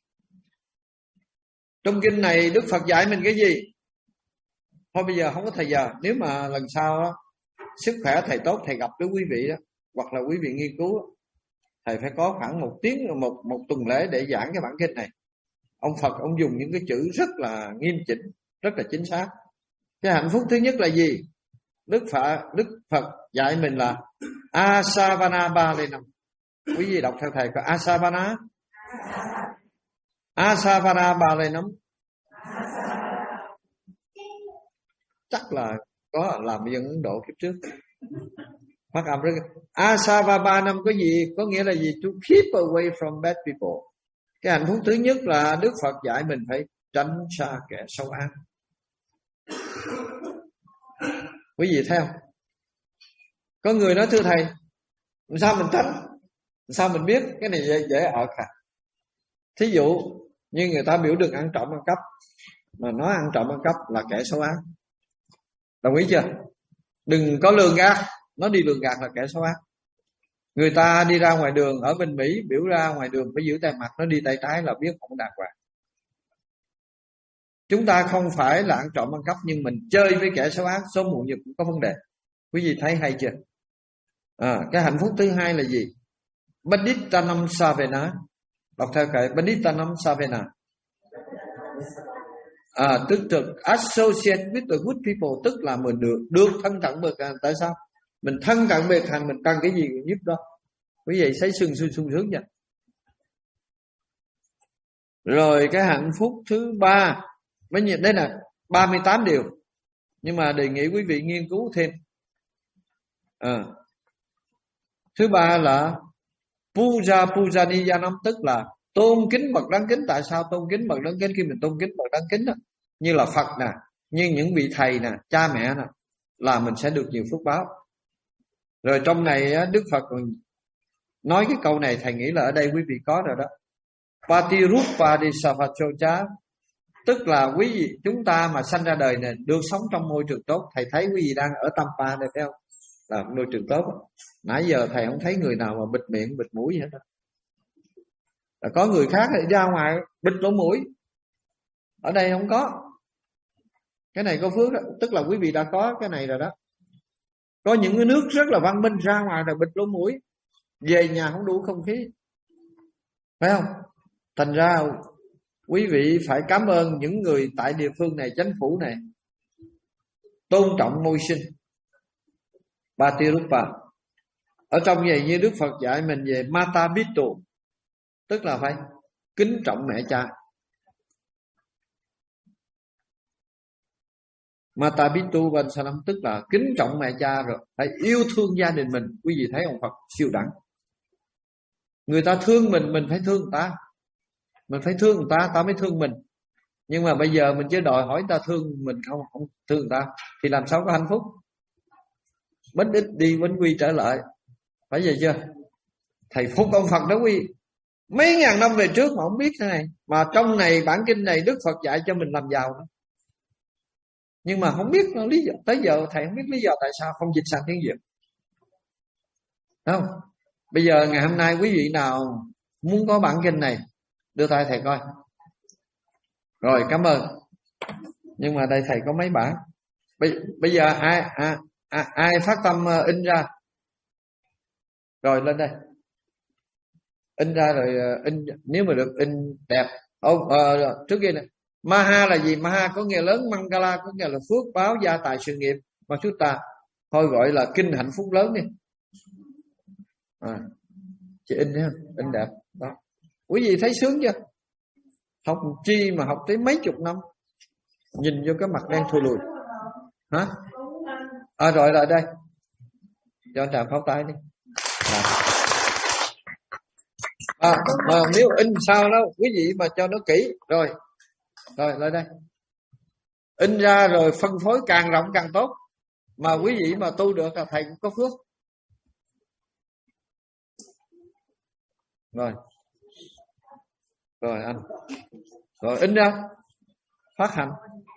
Trong kinh này Đức Phật dạy mình cái gì? Thôi bây giờ không có thời giờ. Nếu mà lần sau đó, sức khỏe thầy tốt, thầy gặp với quý vị đó, hoặc là quý vị nghiên cứu đó, thầy phải có khoảng 1 tiếng, một tuần lễ để giảng cái bản kinh này. Ông Phật ông dùng những cái chữ rất là nghiêm chỉnh, rất là chính xác. Cái hạnh phúc thứ nhất là gì? Đức Phật dạy mình là Asavana Balenam. Quý vị đọc theo thầy có Asavana. Asavana Balenam. Chắc là có làm dân Ấn Độ kiếp trước. Phát âm rất. Asavana có gì? Có nghĩa là gì? To keep away from bad people. Cái hạnh phúc thứ nhất là Đức Phật dạy mình phải tránh xa kẻ xấu ác. Quý vị thấy không? Có người nói thưa thầy, làm sao mình tránh? Sao mình biết? Cái này dễ ở cả. Thí dụ như người ta biểu đừng ăn trộm ăn cắp, mà nói ăn trộm ăn cắp là kẻ xấu ác. Đồng ý chưa? Đừng có lường gạt, nó đi lường gạt là kẻ xấu ác. Người ta đi ra ngoài đường ở bên Mỹ, biểu ra ngoài đường phải giữ tay mặt, nó đi tay trái là biết không đàng hoàng. Chúng ta không phải là ăn trộm ăn cắp, nhưng mình chơi với kẻ xấu ác sớm muộn gì cũng có vấn đề. Quý vị thấy hay chưa? Cái hạnh phúc thứ hai là gì? Badittanam Savena. Đọc theo cái Badittanam Savena. Tức là associate with the good people, tức là mình được thân cận bậc hạnh. Tại sao? Mình thân cận bậc hạnh, mình cần cái gì cũng giúp đó. Quý vị thấy sung sướng chưa? Rồi cái hạnh phúc thứ ba, đây là 38 điều, nhưng mà đề nghị quý vị nghiên cứu thêm. Thứ ba là Puja Pujaniyanam, tức là tôn kính bậc đáng kính. Tại sao tôn kính bậc đáng kính? Khi mình tôn kính bậc đáng kính đó, như là Phật nè, như những vị thầy nè, cha mẹ nè, là mình sẽ được nhiều phước báo. Rồi trong này Đức Phật còn nói cái câu này, thầy nghĩ là ở đây quý vị có rồi đó. Patirupadisavachocha, tức là quý vị chúng ta mà sanh ra đời này được sống trong môi trường tốt. Thầy thấy quý vị đang ở Tampa đây phải không? Là môi trường tốt. Nãy giờ thầy không thấy người nào mà bịt miệng bịt mũi hết đó. Có người khác thì ra ngoài bịt lỗ mũi, ở đây không có. Cái này có phước đó, tức là quý vị đã có cái này rồi đó. Có những cái nước rất là văn minh ra ngoài là bịt lỗ mũi, về nhà không đủ không khí, phải không? Thành ra quý vị phải cảm ơn những người tại địa phương này, chính phủ này tôn trọng môi sinh. Patirupa. Ở trong vậy như Đức Phật dạy mình về Mata Pitu, tức là phải kính trọng mẹ cha. Mata Pitu Vansanam, tức là kính trọng mẹ cha, rồi phải yêu thương gia đình mình. Quý vị thấy ông Phật siêu đẳng. Người ta thương mình phải thương người ta. Mình phải thương người ta, ta mới thương mình. Nhưng mà bây giờ mình chỉ đòi hỏi người ta thương mình, không thương người ta, thì làm sao có hạnh phúc? Bánh ít đi bánh quy trở lại. Phải vậy chưa? Thầy phúc ông Phật đó quý. Mấy ngàn năm về trước mà không biết thế này. Mà trong này bản kinh này Đức Phật dạy cho mình làm giàu đó. Nhưng mà không biết lý do. Tới giờ thầy không biết lý do tại sao không dịch sang tiếng Việt. Đúng không? Bây giờ ngày hôm nay quý vị nào muốn có bản kinh này, đưa tay thầy coi. Rồi cảm ơn. Nhưng mà đây thầy có mấy bản. Bây giờ ai phát tâm in ra. Rồi lên đây. In ra rồi in, nếu mà được in đẹp. Trước kia này, Maha là gì? Maha có nghĩa lớn, Mangala có nghĩa là phước báo, gia tài, sự nghiệp. Mà chúng ta thôi gọi là kinh hạnh phúc lớn đi. Chị in ha, in đẹp đó. Quý vị thấy sướng chưa? Học chi mà học tới mấy chục năm, nhìn vô cái mặt đen thui lùi. Hả? Rồi lại đây, cho trà pháo tay đi. Mà nếu in sao đó quý vị mà cho nó kỹ. Rồi lại đây, in ra rồi phân phối càng rộng càng tốt. Mà quý vị mà tu được là thầy cũng có phước. Rồi anh. Rồi in ra, phát hành.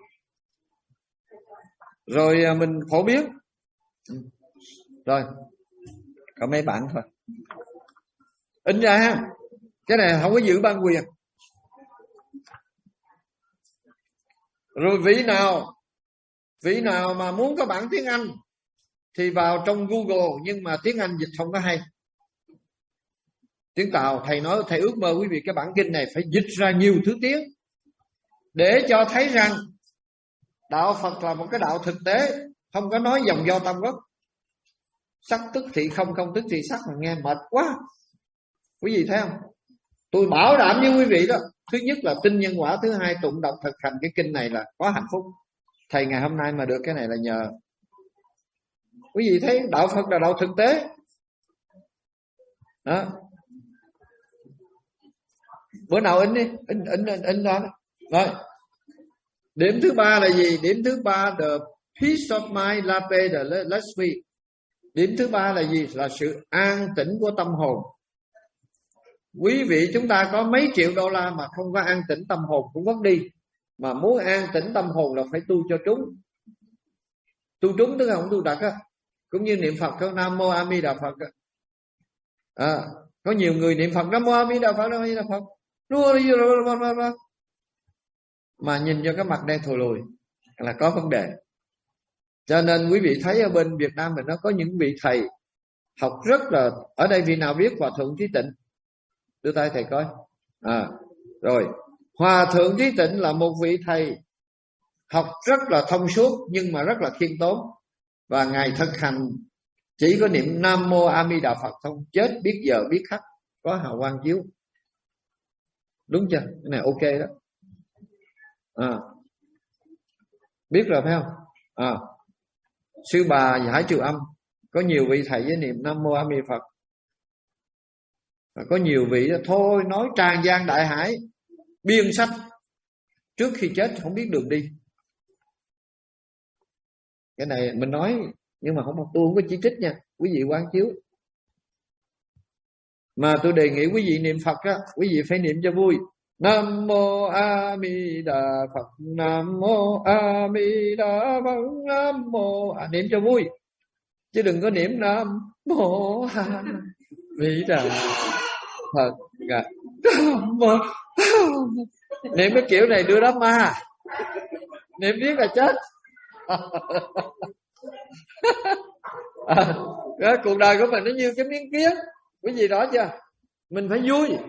Rồi mình phổ biến. Rồi có mấy bạn thôi. In ra ha. Cái này không có giữ ban quyền. Rồi vị nào mà muốn có bản tiếng Anh thì vào trong Google, nhưng mà tiếng Anh dịch không có hay. Tiếng Tàu thầy nói, thầy ước mơ quý vị cái bản kinh này phải dịch ra nhiều thứ tiếng, để cho thấy rằng đạo Phật là một cái đạo thực tế, không có nói dòng do tam gốc. Sắc tức thị không, không tức thị sắc, mà nghe mệt quá. Quý vị thấy không? Tôi bảo đảm với quý vị đó, thứ nhất là tin nhân quả, thứ hai tụng đọc thực hành cái kinh này là có hạnh phúc. Thầy ngày hôm nay mà được cái này là nhờ. Quý vị thấy đạo Phật là đạo thực tế đó. Bữa nào in đi, in ra đó. Rồi điểm thứ ba là gì? Điểm thứ ba the peace of mind, lapeda lashmi. Điểm thứ ba là gì? Là sự an tĩnh của tâm hồn. Quý vị chúng ta có mấy triệu đô la mà không có an tĩnh tâm hồn cũng mất đi. Mà muốn an tĩnh tâm hồn là phải tu cho trúng. Tu trúng tức là không tu đặc á. Cũng như niệm Phật có Nam Mô A Di Đà Phật á. Có nhiều người niệm Phật Nam Mô A Di Đà Phật, Nam Mô A Di Đà Phật, mà nhìn cho cái mặt đen thùi lùi là có vấn đề. Cho nên quý vị thấy ở bên Việt Nam mình nó có những vị thầy học rất là, ở đây vị nào biết Hòa Thượng Trí Tịnh? Đưa tay thầy coi. Rồi, Hòa Thượng Trí Tịnh là một vị thầy học rất là thông suốt nhưng mà rất là khiêm tốn. Và Ngài thực hành chỉ có niệm Nam Mô A Di Đà Phật không, chết biết giờ biết khắc, có hào quang chiếu. Đúng chưa? Cái này ok đó. Biết rồi phải không? Sư Bà Giải Trừ Âm có nhiều vị thầy với niệm Nam Mô A Di Đà Phật. Và có nhiều vị đó, thôi nói tràn gian đại hải, biên sách, trước khi chết không biết đường đi. Cái này mình nói nhưng mà tôi không có chỉ trích nha, quý vị quán chiếu. Mà tôi đề nghị quý vị niệm Phật á, quý vị phải niệm cho vui. Nam Mô A Di Đà Phật, Nam Mô A Di Đà Phật, Nam Mô niệm cho vui. Chứ đừng có niệm Nam Mô A Di Đà Phật. Nam Mô. Niệm cái kiểu này đưa đám ma. Niệm biết là chết. Cuộc đời của mình nó như cái miếng kiến. Quý vị rõ chưa? Mình phải vui.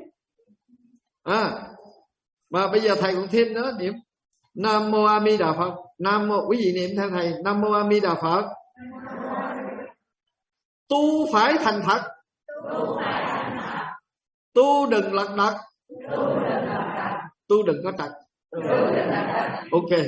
Mà bây giờ thầy còn thêm nữa, niệm Nam Mô A Di Đà Phật. Nam Mô, quý vị niệm theo thầy, Nam Mô A Di Đà Phật. Tu phải thành thật, tu đừng lật đật, tu đừng có trật. Ok.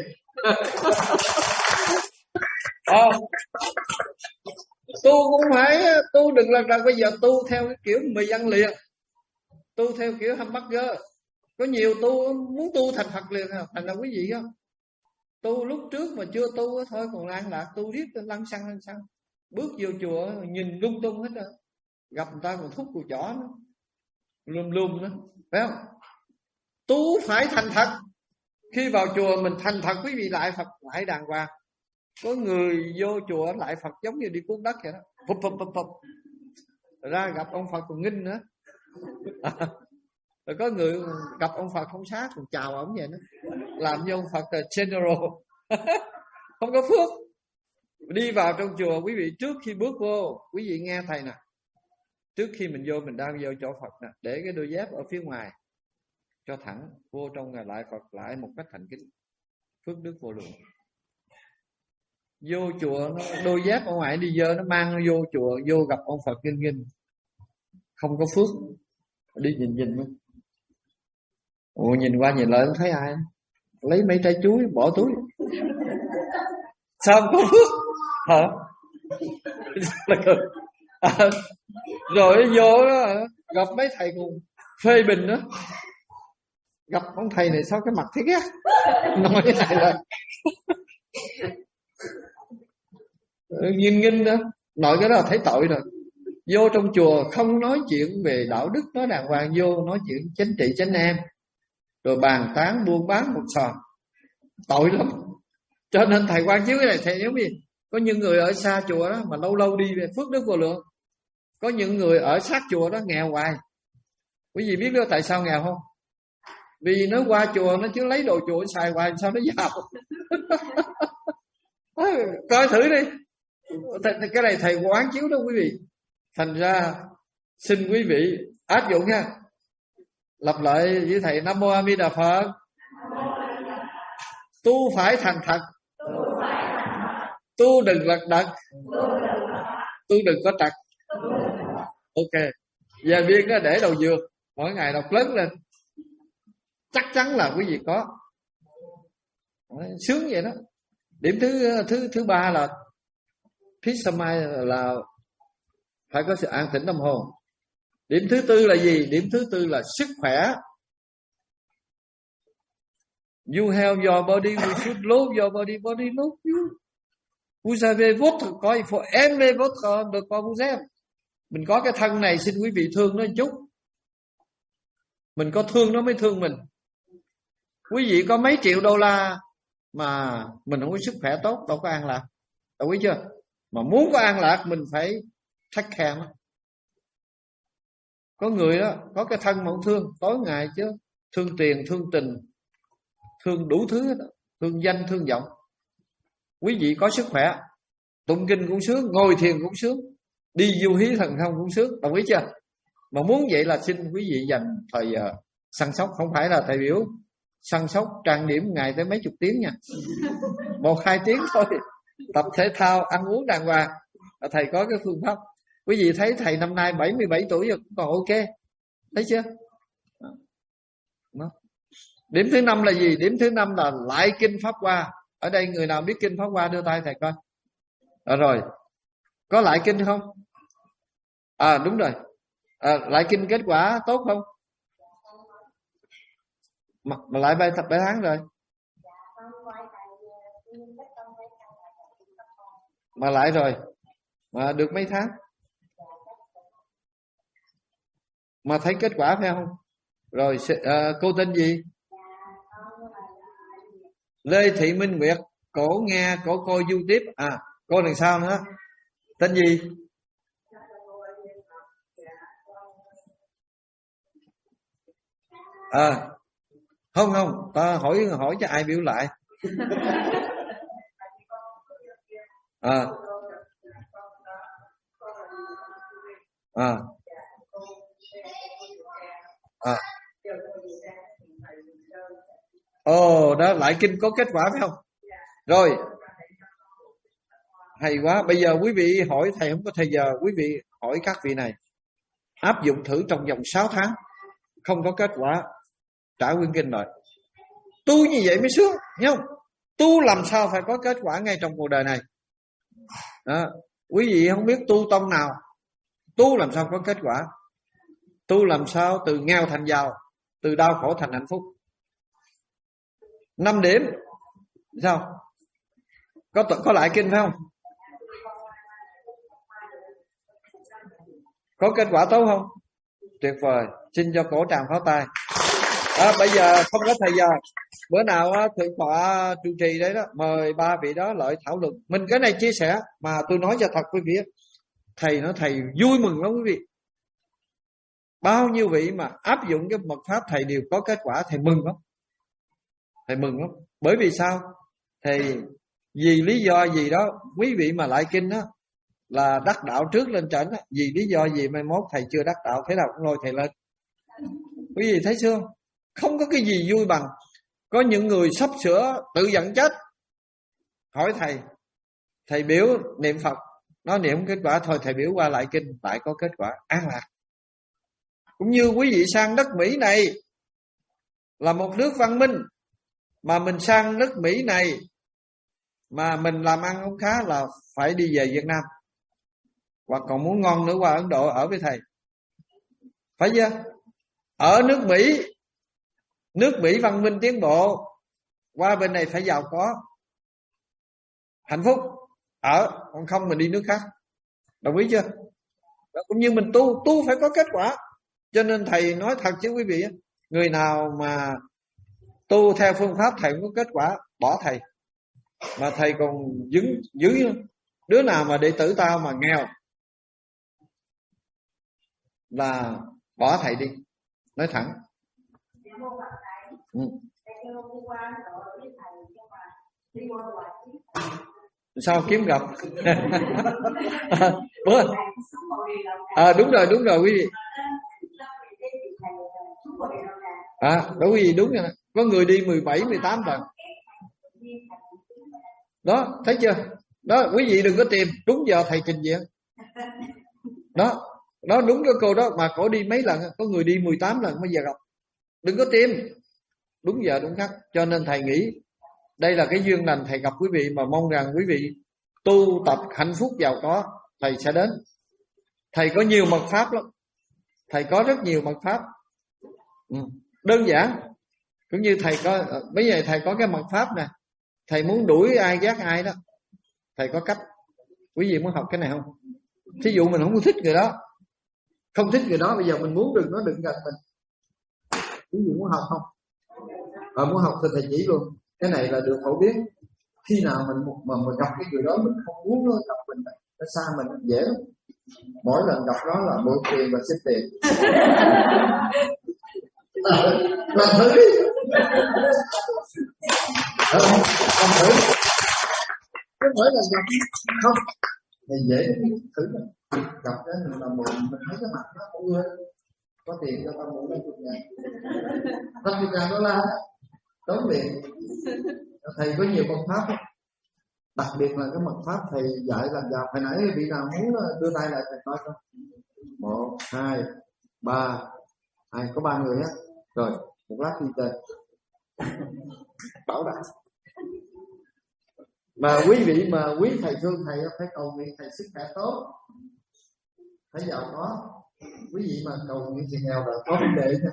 Tu cũng phải tu đừng lật đật. Bây giờ tu theo cái kiểu mì ăn liền, tu theo kiểu hamburger. Có nhiều tu muốn tu thành Phật liền. Thành ra quý vị không, tu lúc trước mà chưa tu thôi còn an lạc, tu riết lăn xăng. Bước vô chùa nhìn lung tung hết rồi, gặp người ta còn thúc cùi chỏ nữa, lùm nữa, phải không? Tu phải thành thật. Khi vào chùa mình thành thật, quý vị lại Phật lại đàng hoàng. Có người vô chùa lại Phật giống như đi cuốn đất vậy đó, phụp. Ra gặp ông Phật còn nghinh nữa. Rồi có người gặp ông Phật không sát còn chào ông vậy đó, làm như ông Phật là general. Không có phước. Đi vào trong chùa, quý vị trước khi bước vô, quý vị nghe thầy nè, trước khi mình vô, mình đang vô chỗ Phật nè, để cái đôi dép ở phía ngoài cho thẳng, vô trong ngày lại Phật lại một cách thành kính, phước đức vô lượng. Vô chùa nó đôi dép ở ngoài đi dơ, nó mang nó vô chùa, vô gặp ông Phật nghinh, không có phước. Đi nhìn nhìn qua nhìn lại không thấy ai, lấy mấy trái chuối bỏ túi. Sao không có phước hả? Rồi vô đó, gặp mấy thầy còn phê bình đó, gặp ông thầy này sao cái mặt thế ghét, nói cái này là nhìn nghinh đó, nói cái đó là thấy tội rồi. Vô trong chùa không nói chuyện về đạo đức, nói đàng hoàng, vô nói chuyện chính trị chánh em, rồi bàn tán buôn bán một sòn, tội lắm. Cho nên thầy quan chiếu cái này, thầy giống gì? Có những người ở xa chùa đó mà lâu lâu đi về phước đức vô lượng. Có những người ở sát chùa đó nghèo hoài. Quý vị biết đó tại sao nghèo không? Vì nó qua chùa nó chứ lấy đồ chùa xài hoài, sao nó giàu. Coi thử đi. Cái này thầy quán chiếu đó quý vị. Thành ra xin quý vị áp dụng nha. Lặp lại với thầy Nam Mô A Di Đà Phật. Tu phải thành thật, tu đừng lật đật, tu đừng có trật. Ok. Về viên đó để đầu giường, mỗi ngày đọc lớn lên, chắc chắn là quý vị có. Sướng vậy đó. Điểm thứ ba là peace of mind, là phải có sự an tĩnh tâm hồn. Điểm thứ tư là gì? Điểm thứ tư là sức khỏe. You have your body, we should love your body, body love you. Vous avez votre corps, il faut aimer votre corps, de quoi vous aime. Mình có cái thân này, xin quý vị thương nó một chút. Mình có thương nó mới thương mình. Quý vị có mấy triệu đô la mà mình không có sức khỏe tốt, đâu có an lạc. Đâu quý chưa? Mà muốn có an lạc mình phải take care nó. Có người đó, có cái thân mà không thương tối ngày chứ. Thương tiền, thương tình, thương đủ thứ đó. Thương danh, thương vọng. Quý vị có sức khỏe, tụng kinh cũng sướng, ngồi thiền cũng sướng, đi du hí thần thông cũng sướng. Đồng ý chưa? Mà muốn vậy là xin quý vị dành thời giờ săn sóc. Không phải là thầy biểu săn sóc trang điểm ngày tới mấy chục tiếng nha. 1-2 tiếng thôi. Tập thể thao, ăn uống đàng hoàng. Thầy có cái phương pháp. Quý vị thấy thầy năm nay 77 tuổi rồi, còn ok. Thấy chưa? Đó. Điểm thứ 5 là gì? Điểm thứ 5 là lại kinh Pháp Hoa. Ở đây người nào biết kinh Pháp Hoa đưa tay thầy coi. Rồi. Có lại kinh không? Đúng rồi. Lại kinh kết quả tốt không? Mà lại 7 tháng rồi. Mà lại rồi. Mà được mấy tháng? Mà thấy kết quả phải không? Rồi cô tên gì? Lê Thị Minh Nguyệt. Cổ nghe, cổ coi YouTube. Cô đằng sau nữa. Tên gì? Không, ta hỏi cho ai biểu lại. Đó lại kinh có kết quả phải không? Rồi. Hay quá. Bây giờ quý vị hỏi thầy không có thời giờ. Quý vị hỏi các vị này. Áp dụng thử trong vòng 6 tháng. Không có kết quả, trả nguyên kinh rồi. Tu như vậy mới sướng, nhớ không? Tu làm sao phải có kết quả ngay trong cuộc đời này. Quý vị không biết tu tông nào, tu làm sao có kết quả. Tu làm sao từ nghèo thành giàu, từ đau khổ thành hạnh phúc. 5 điểm. Sao? Có lại kinh phải không? Có kết quả tốt không? Tuyệt vời. Xin cho cổ tràng pháo tay. Bây giờ không có thời giờ. Bữa nào thượng tọa trụ trì đấy đó, mời 3 vị đó lại thảo luận. Mình cái này chia sẻ mà tôi nói cho thật quý vị, thầy nói thầy vui mừng lắm quý vị. Bao nhiêu vị mà áp dụng cái mật pháp thầy đều có kết quả, thầy mừng lắm. Thầy mừng lắm. Bởi vì sao? Thầy vì lý do gì đó quý vị mà lại kinh đó là đắc đạo trước lên trển đó. Vì lý do gì mai mốt thầy chưa đắc đạo, thế nào cũng lôi thầy lên. Quý vị thấy chưa? Không có cái gì vui bằng có những người sắp sửa tự giận chết, hỏi thầy biểu niệm Phật, nó niệm kết quả thôi, thầy biểu qua lại kinh lại có kết quả, an lạc. Cũng như quý vị sang đất Mỹ này là một nước văn minh, mà mình sang nước Mỹ này mà mình làm ăn không khá là phải đi về Việt Nam, hoặc còn muốn ngon nữa qua Ấn Độ ở với thầy, phải chưa? Ở nước Mỹ văn minh tiến bộ, qua bên này phải giàu có, hạnh phúc, còn không mình đi nước khác. Đồng ý chưa? Đó, cũng như mình tu phải có kết quả. Cho nên thầy nói thật chứ quý vị, người nào mà tu theo phương pháp thầy không có kết quả, bỏ thầy. Mà thầy còn giữ đứa nào mà đệ tử tao mà nghèo là bỏ thầy đi, nói thẳng. Sao kiếm gặp? Đúng rồi quý vị. Đúng quý vị, đúng rồi. Có người đi 17, 18 lần. Đó, thấy chưa? Đó, quý vị đừng có tìm, đúng giờ thầy trình diện. Đó, đúng cái cô đó mà cổ đi mấy lần, có người đi 18 lần bây giờ gặp. Đừng có tìm, đúng giờ đúng khắc. Cho nên thầy nghĩ đây là cái duyên lành thầy gặp quý vị, mà mong rằng quý vị tu tập hạnh phúc giàu có, thầy sẽ đến. Thầy có nhiều mật pháp lắm, thầy có rất nhiều mật pháp. Đơn giản, cũng như thầy có bây giờ thầy có cái mật pháp nè, thầy muốn đuổi ai ghét ai đó, thầy có cách. Quý vị muốn học cái này không? Thí dụ mình không thích người đó, không thích người đó, bây giờ mình muốn nó đừng gần mình, Quý vị muốn học không? Muốn học thì thầy chỉ luôn. Cái này là được phổ biến. Khi nào mình gặp cái người đó mình không muốn nó gặp mình, nó xa mình dễ lắm. Mỗi lần gặp đó là mượn tiền và xin tiền. Làm thử đi. Làm thử. Cứ mỗi lần gặp không thì dễ thử. Gặp cái là mình thấy cái mặt nó cũng ưa. Có tiền cho tao mượn 50.000. 50.000 đô la tốn tiền. Thầy có nhiều phương pháp, đặc biệt là cái mật pháp thầy dạy làm giàu. Hồi nãy vị nào muốn đưa tay lại thầy coi không? 1, 2, 3. Có 3 người á. Rồi, một lát đi tên. Bảo đảm. Mà quý vị mà quý thầy thương thầy phải cầu nguyện thầy sức khỏe tốt, phải giàu có. Quý vị mà cầu nguyện thì nghèo là có vấn đề nha.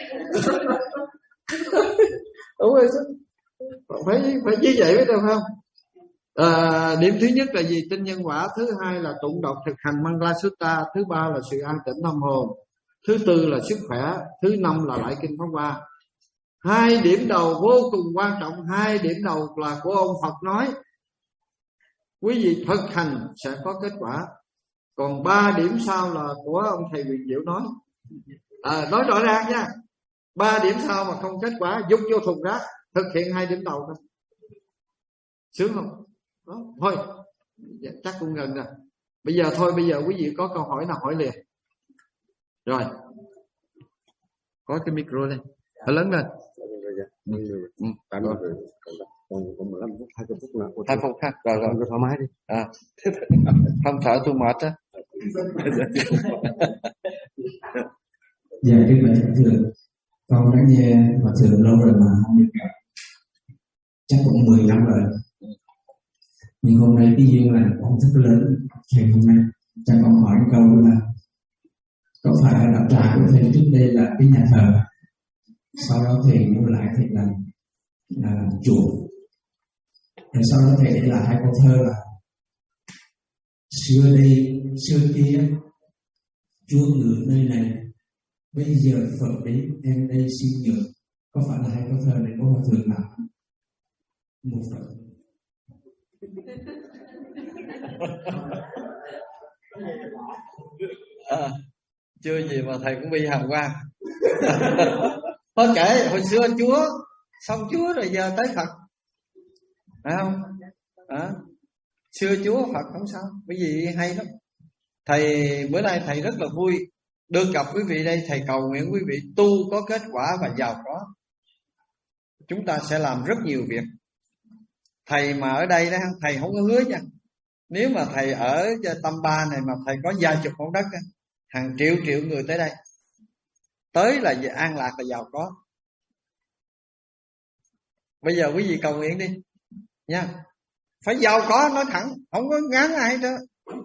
Đúng rồi, phải như vậy mới được không? Điểm thứ nhất là gì? Tin nhân quả. Thứ hai là tụng đọc thực hành Mangala Sutta. Thứ ba là sự an tĩnh tâm hồn. Thứ tư là sức khỏe. Thứ năm là lại kinh Pháp Hoa. 2 điểm đầu vô cùng quan trọng. 2 điểm đầu là của ông Phật nói, quý vị thực hành sẽ có kết quả. Còn 3 điểm sau là của ông thầy Quyền Diệu nói. Nói rõ ràng nha. 3 điểm sau mà không kết quả, dục vô thùng rác. Thực hiện 2 điểm đầu thôi. Sướng không? Đó. Thôi chắc cũng gần rồi. Bây giờ quý vị có câu hỏi nào hỏi liền. Rồi, có cái micro lên, lớn lên. Còn 15 phút, 20 phút nữa. 2 phút khác. Rồi thoải mái đi. Không sợ tôi mệt á. Dạ kính bạch thưa, con đã nghe Hòa thượng lâu rồi mà không được gặp, chắc cũng 10 năm rồi. Nhưng hôm nay cái duyên là con rất lớn. Thầy hôm nay cho con hỏi câu là có phải là đạo tràng của thầy trước đây là cái nhà thờ, sau đó thầy mua lại thầy làm chùa, rồi sau đó thầy để lại 2 câu thơ là xưa đây xưa kia Chúa ngự nơi này, bây giờ Phật đến em đây xin nhường. Có phải là 2 câu thơ này của Hòa thượng làm một phần? Chưa gì mà thầy cũng bị hàm quan. Thôi kể, hồi xưa Chúa, xong Chúa rồi giờ tới Phật, phải không? Xưa Chúa Phật không sao. Cái gì hay lắm. Thầy bữa nay thầy rất là vui được gặp quý vị đây. Thầy cầu nguyện quý vị tu có kết quả và giàu có. Chúng ta sẽ làm rất nhiều việc. Thầy mà ở đây đó, thầy không có hứa nha. Nếu mà thầy ở Tâm Ba này mà thầy có vài chục mẫu đất, hàng triệu người tới đây, tới là an lạc và giàu có. Bây giờ quý vị cầu nguyện đi nha. Phải giàu có, nói thẳng, không có ngán ai hết.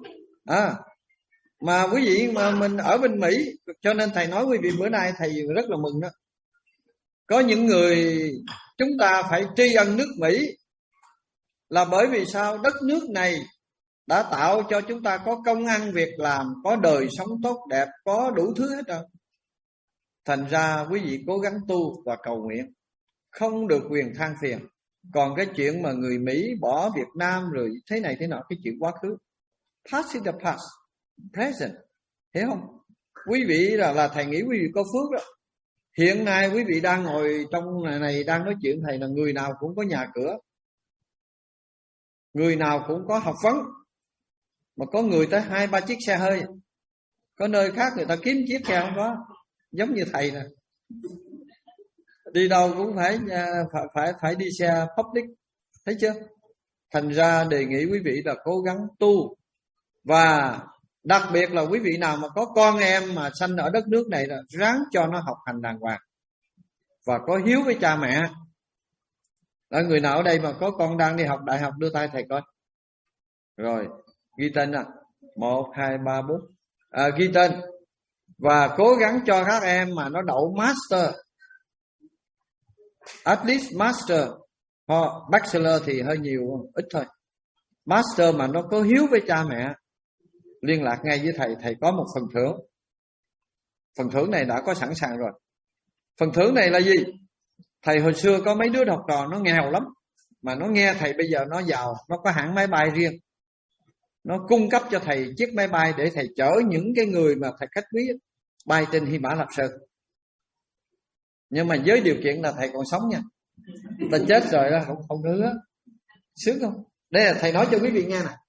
Mà quý vị mà mình ở bên Mỹ, cho nên thầy nói quý vị bữa nay thầy rất là mừng đó. Có những người chúng ta phải tri ân nước Mỹ là bởi vì sao? Đất nước này đã tạo cho chúng ta có công ăn việc làm, có đời sống tốt đẹp, có đủ thứ hết rồi. Thành ra quý vị cố gắng tu và cầu nguyện, không được quyền than phiền. Còn cái chuyện mà người Mỹ bỏ Việt Nam rồi thế này thế nọ, cái chuyện quá khứ. Past is the past, present, hiểu không? Quý vị là thầy nghĩ quý vị có phước đó. Hiện nay quý vị đang ngồi trong này đang nói chuyện thầy là người nào cũng có nhà cửa, người nào cũng có học vấn, mà có người tới 2-3 chiếc xe hơi. Có nơi khác người ta kiếm chiếc xe không có, giống như thầy nè, đi đâu cũng phải đi xe public, thấy chưa? Thành ra đề nghị quý vị là cố gắng tu, và đặc biệt là quý vị nào mà có con em mà sanh ở đất nước này là ráng cho nó học hành đàng hoàng và có hiếu với cha mẹ. Ở người nào ở đây mà có con đang đi học đại học đưa tay thầy coi. Rồi ghi tên nè, 1, 2, 3, 4, ghi tên. Và cố gắng cho các em mà nó đậu master, at least master, hoặc bachelor thì hơi nhiều, ít thôi. Master mà nó có hiếu với cha mẹ, liên lạc ngay với thầy, thầy có một phần thưởng. Phần thưởng này đã có sẵn sàng rồi. Phần thưởng này là gì? Thầy hồi xưa có mấy đứa học trò nó nghèo lắm, mà nó nghe thầy bây giờ nó giàu, nó có hãng máy bay riêng, nó cung cấp cho thầy chiếc máy bay để thầy chở những cái người mà thầy khách quý bay trên Hy Mã Lạp Sơn. Nhưng mà với điều kiện là thầy còn sống nha, ta chết rồi đó không nữa. Sướng không? Đây là thầy nói cho quý vị nghe nè.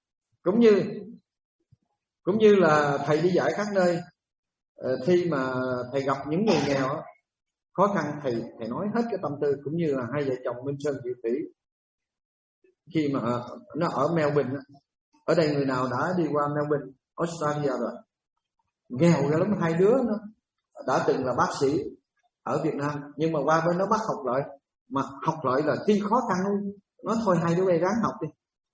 Cũng như là thầy đi dạy các nơi, khi mà thầy gặp những người nghèo khó khăn, thầy nói hết cái tâm tư. Cũng như là hai vợ chồng Minh Sơn Diệu Thủy khi mà nó ở Melbourne. Ở đây người nào đã đi qua Melbourne, Australia rồi? Nghèo ra lắm. Hai đứa nó đã từng là bác sĩ ở Việt Nam, nhưng mà qua bên nó bắt học lợi. Mà học lợi là tuy khó khăn luôn. Nói thôi hai đứa bay ráng học đi.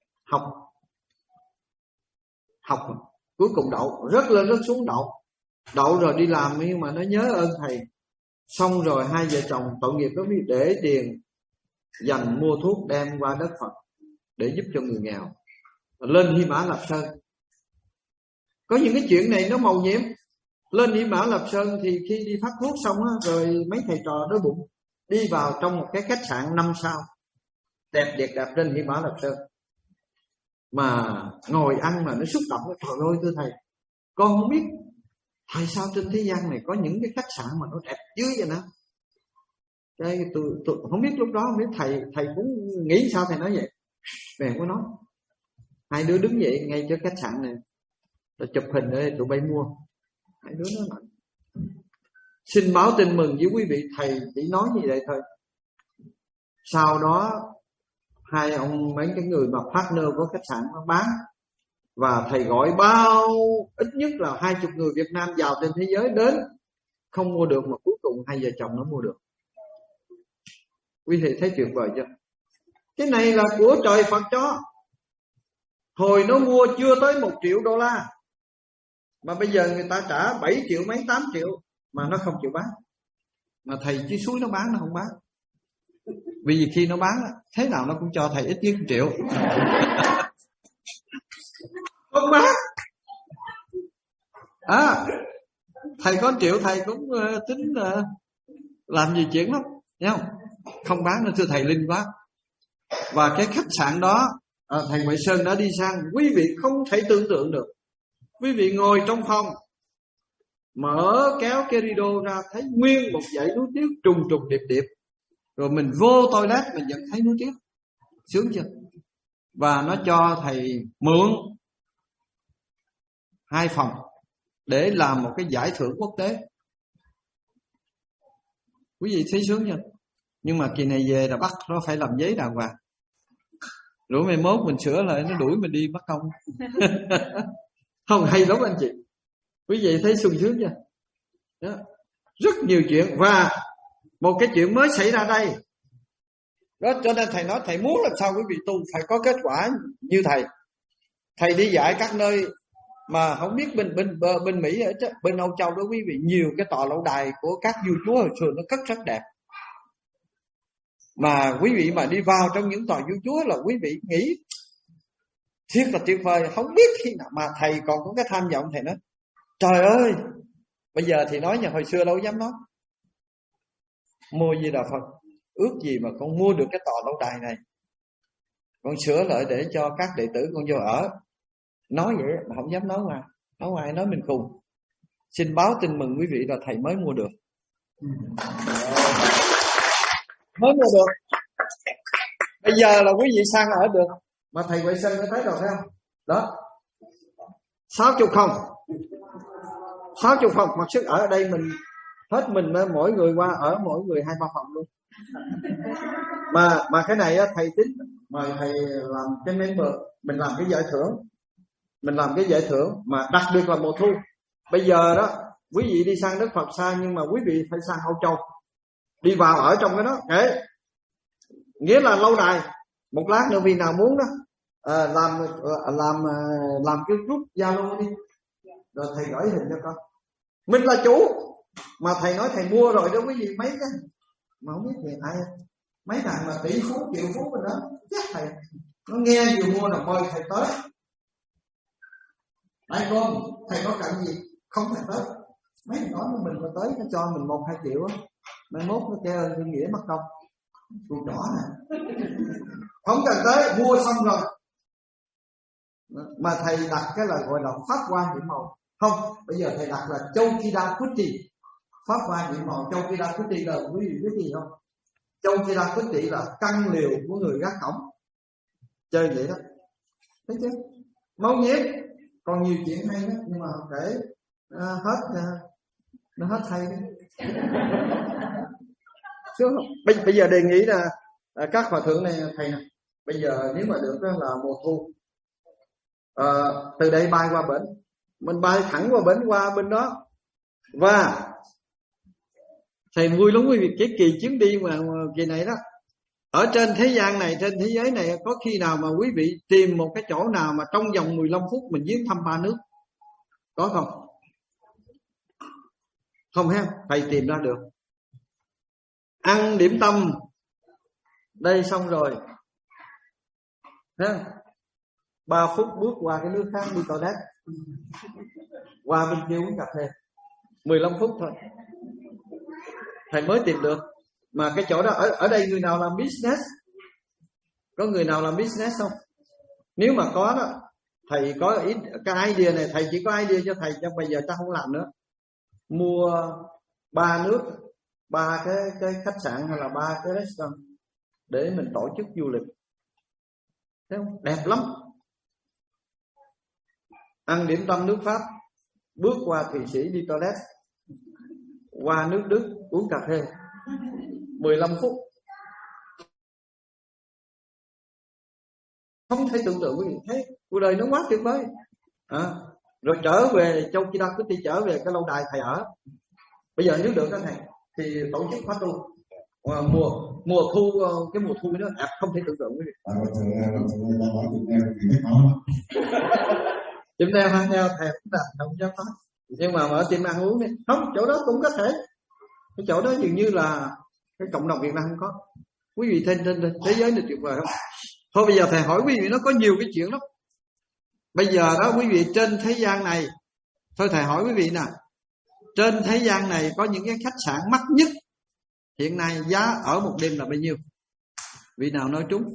Học cuối cùng đậu, rớt lên rớt xuống đậu rồi đi làm, nhưng mà nó nhớ ơn thầy. Xong rồi hai vợ chồng tội nghiệp nó biết để tiền dành mua thuốc đem qua đất Phật để giúp cho người nghèo, lên Hy Mã Lạp Sơn. Có những cái chuyện này nó mầu nhiệm. Lên Hy Mã Lạp Sơn thì khi đi phát thuốc xong á, rồi mấy thầy trò đói bụng đi vào trong một cái khách sạn 5 sao đẹp trên Hy Mã Lạp Sơn, mà ngồi ăn mà nó xúc động. Trời ơi thưa thầy, con không biết tại sao trên thế gian này có những cái khách sạn mà nó đẹp dữ vậy nè. Cái tôi không biết, lúc đó không biết thầy cũng nghĩ sao thầy nói vậy. Bèn có nói hai đứa đứng dậy ngay trước khách sạn này, tôi chụp hình để tụi bay mua. Hai đứa nói lại xin báo tin mừng với quý vị, thầy chỉ nói như vậy thôi. Sau đó hai ông mấy cái người mà partner của khách sạn nó bán, và thầy gọi ít nhất là 20 người Việt Nam giàu trên thế giới đến, không mua được, mà cuối cùng hai vợ chồng nó mua được. Quý vị thấy tuyệt vời chưa? Cái này là của trời Phật cho. Hồi nó mua chưa tới $1 triệu, mà bây giờ người ta trả 7 triệu mấy 8 triệu mà nó không chịu bán. Mà thầy chỉ suối nó bán, nó không bán. Vì khi nó bán thế nào nó cũng cho thầy ít nhất 1 triệu. Không bán. Thầy có 1 triệu thầy cũng tính làm gì chuyện lắm, thấy không? Không bán nữa, thưa thầy, linh quá. Và cái khách sạn đó thầy Ngoại Sơn đã đi sang, quý vị không thể tưởng tượng được. Quý vị ngồi trong phòng, mở kéo cái rideau ra, thấy nguyên một dãy núi tuyết trùng điệp. Rồi mình vô toilet mình vẫn thấy núi tuyết. Sướng chưa? Và nó cho thầy mượn 2 phòng để làm một cái giải thưởng quốc tế. Quý vị thấy sướng chưa? Nhưng mà kỳ này về là bắt nó phải làm giấy đàng hoàng. Rồi mai mốt mình sửa lại nó đuổi mình đi bắt công. Không hay lắm anh chị. Quý vị thấy sung sướng chưa? Đó. Rất nhiều chuyện. Và một cái chuyện mới xảy ra đây. Đó, cho nên thầy nói thầy muốn làm sao quý vị tu phải có kết quả như thầy. Thầy đi dạy các nơi mà không biết bên Mỹ, ở bên Âu Châu đó quý vị, nhiều cái tòa lâu đài của các vua chúa hồi xưa nó cất rất đẹp. Mà quý vị mà đi vào trong những tòa vua chúa là quý vị nghĩ thiệt là tuyệt vời. Không biết khi nào mà thầy còn có cái tham vọng, thầy nói trời ơi, bây giờ thì nói, nhà hồi xưa đâu dám nói. Mua Di Đà Phật, ước gì mà con mua được cái tòa lâu đài này, con sửa lại để cho các đệ tử con vô ở. Nói vậy mà không dám nói ngoài. Nói ngoài nói mình khùng. Xin báo tin mừng quý vị là thầy mới mua được. Mới mua được. Bây giờ là quý vị sang ở được. Mà thầy Huệ Sơn có thấy rồi phải không? Đó, 60 phòng mặc sức. Ở đây mình hết mình mỗi người qua ở mỗi người 2-3 phòng luôn. Mà cái này thầy tính mời thầy làm cái member, mình làm cái giải thưởng. Mình làm cái giải thưởng mà đặc biệt là mùa thu. Bây giờ đó quý vị đi sang đất Phật xa, nhưng mà quý vị phải sang Âu Châu, đi vào ở trong cái đó. Kể nghĩa là lâu đài. Một lát nữa vì nào muốn đó làm cái group Zalo đi, rồi thầy gửi hình cho con. Mình là chủ. Mà thầy nói thầy mua rồi đó quý vị, mấy cái mà không biết thì ai, mấy thằng mà tỷ phú triệu phú mình đó chắc thầy nó nghe vừa mua là mời thầy tới. Đại con thầy có cần gì không thầy tới. Mấy thằng đó mình mà tới nó cho mình 1-2 triệu á, mai mốt nó kêu ơn nghĩa mất công. Con nhỏ này không cần tới, mua xong rồi mà thầy đặt cái là gọi là pháp hoa nhiệm màu. Không, bây giờ thầy đặt là Châu Kida Kuti. Pháp hoa nhiệm màu Châu Kida Kuti là quý vị biết gì không? Châu Kida Kuti là căn liều của người gác cổng. Chơi vậy đó, thấy chưa? Máu nhiễm. Còn nhiều chuyện hay đó, nhưng mà kể hết nó hết hay đó. Bây giờ đề nghị là các hòa thượng này thầy này, bây giờ nếu mà được là mùa thu, từ đây bay qua bển, mình bay thẳng qua bển, qua bên đó. Và thầy vui lắm quý vị, cái kỳ chuyến đi mà kỳ này đó, ở trên thế gian này, trên thế giới này, có khi nào mà quý vị tìm một cái chỗ nào mà trong vòng 15 phút mình viếng thăm 3 nước, có không? Không ha, thầy tìm ra được. Ăn điểm tâm đây xong rồi ha, 3 phút bước qua cái nước khác đi toilet, qua bên kia uống cà phê, 15 phút thôi thầy mới tìm được. Mà cái chỗ đó ở đây người nào làm business? Có người nào làm business không? Nếu mà có đó, thầy có ít cái idea này, thầy chỉ có idea cho thầy, cho bây giờ ta không làm nữa. Mua 3 nước, 3 cái khách sạn hay là 3 cái restaurant để mình tổ chức du lịch. Thấy không? Đẹp lắm. Ăn điểm tâm nước Pháp, bước qua Thụy Sĩ đi toilet, qua nước Đức uống cà phê, 15 phút. Không thể tưởng tượng quý vị thấy cuộc đời nó quá tuyệt vời. Rồi trở về Châu Kida Kuti, trở về cái lâu đài thầy ở. Bây giờ nếu được đó thầy thì tổ chức khóa tu mùa thu, cái mùa thu đó đẹp không thể tưởng tượng quý vị. Tiệm nail ha, nail thầy cũng đặt không dám nói. Nhưng mà ở tiệm ăn uống đi, không, chỗ đó cũng có thể. Cái chỗ đó dường như là cái cộng đồng Việt Nam không có. Quý vị trên thế giới này tuyệt vời không? Thôi bây giờ thầy hỏi quý vị, nó có nhiều cái chuyện lắm. Bây giờ đó quý vị, trên thế gian này, thôi thầy hỏi quý vị nè, trên thế gian này có những cái khách sạn mắc nhất hiện nay, giá ở một đêm là bao nhiêu? Vị nào nói trúng?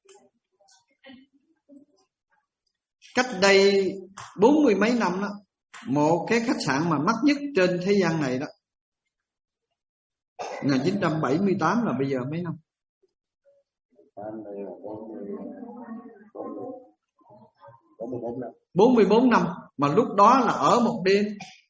Cách đây 40 mấy năm đó, một cái khách sạn mà mắc nhất trên thế gian này đó, 1978 là bây giờ mấy năm? 44 năm. Mà lúc đó là ở một đêm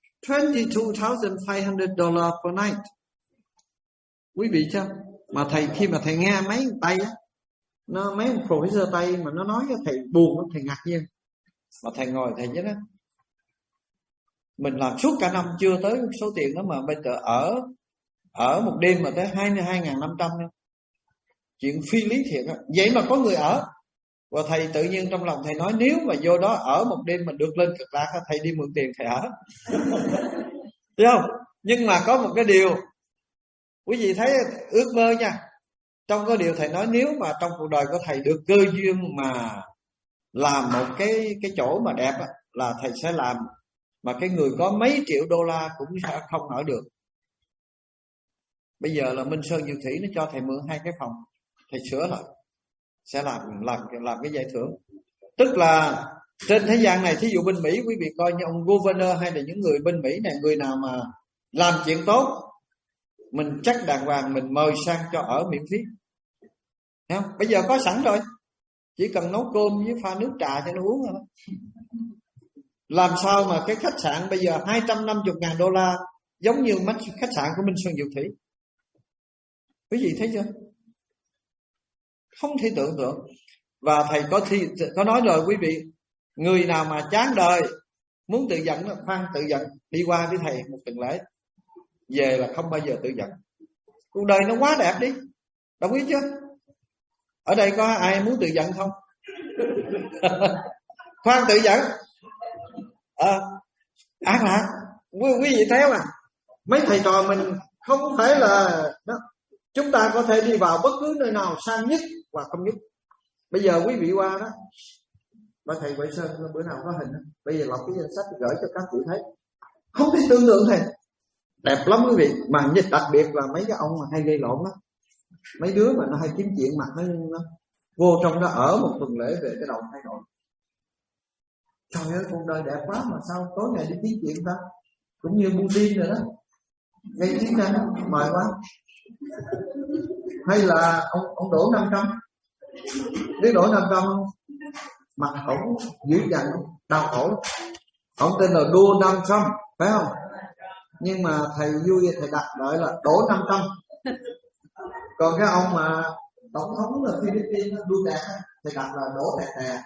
$22,500 per night. Quý vị chưa? Mà thầy, khi mà thầy nghe mấy Tây á, nó mấy professor Tây mà nó nói, thầy buồn, thầy ngạc nhiên. Mà thầy ngồi thầy nhớ đó, mình làm suốt cả năm chưa tới số tiền đó, mà bây giờ ở một đêm mà tới 22.500 nha. Chuyện phi lý thiệt á. Vậy mà có người ở. Và thầy tự nhiên trong lòng thầy nói, nếu mà vô đó ở một đêm mình được lên Cực Lạc, thầy đi mượn tiền thầy ở. Thấy không? Nhưng mà có một cái điều quý vị thấy ước mơ nha. Trong cái điều thầy nói, nếu mà trong cuộc đời của thầy được cơ duyên mà làm một cái chỗ mà đẹp á, là thầy sẽ làm. Mà cái người có mấy triệu đô la cũng sẽ không ở được. Bây giờ là Minh Sơn Diệu Thủy nó cho thầy mượn 2 cái phòng, thầy sửa lại, sẽ làm cái giải thưởng. Tức là trên thế gian này, thí dụ bên Mỹ, quý vị coi như ông governor hay là những người bên Mỹ này, người nào mà làm chuyện tốt, mình chắc đàng hoàng mình mời sang cho ở miễn phí. Thấy không? Bây giờ có sẵn rồi, chỉ cần nấu cơm với pha nước trà cho nó uống thôi. Làm sao mà cái khách sạn bây giờ $250,000 giống như khách sạn của Minh Xuân Diệu Thủy? Quý vị thấy chưa? Không thể tưởng tượng. Và thầy có nói rồi quý vị, người nào mà chán đời muốn tự giận, khoan tự giận, đi qua với thầy một tuần lễ, về là không bao giờ tự giận. Cuộc đời nó quá đẹp đi, đồng ý chưa? Ở đây có ai muốn tự giận không? Khoan tự giận, ác lạc. Quý vị thấy không? Mấy thầy trò mình không phải là đó. Chúng ta có thể đi vào bất cứ nơi nào sang nhất và không nhất. Bây giờ quý vị qua đó, ba thầy Huệ Sơn bữa nào có hình đó. Bây giờ lọc cái danh sách gửi cho các vị thấy. Không thể tưởng tượng thầy. đẹp lắm quý vị. Mà đặc biệt là mấy cái ông mà hay gây lộn đó, mấy đứa mà nó hay kiếm chuyện mặt nó vô trong đó ở một tuần lễ về cái đầu thay đổi. Trời ơi, cuộc đời đẹp quá mà sao tối ngày đi kiếm chuyện ta. Cũng như Putin rồi đó, gây chiến tranh đó, mời quá. Hay là ông Đỗ 500, biết Đỗ 500 không? Mặt ổng dữ dằn, đau khổ. Ông tên là Donald Trump, phải không? Nhưng mà thầy vui, thầy đặt gọi là Đỗ 500. Còn cái ông mà tổng thống là Philippines Duterte, thầy đặt là Đỗ Tè Tè.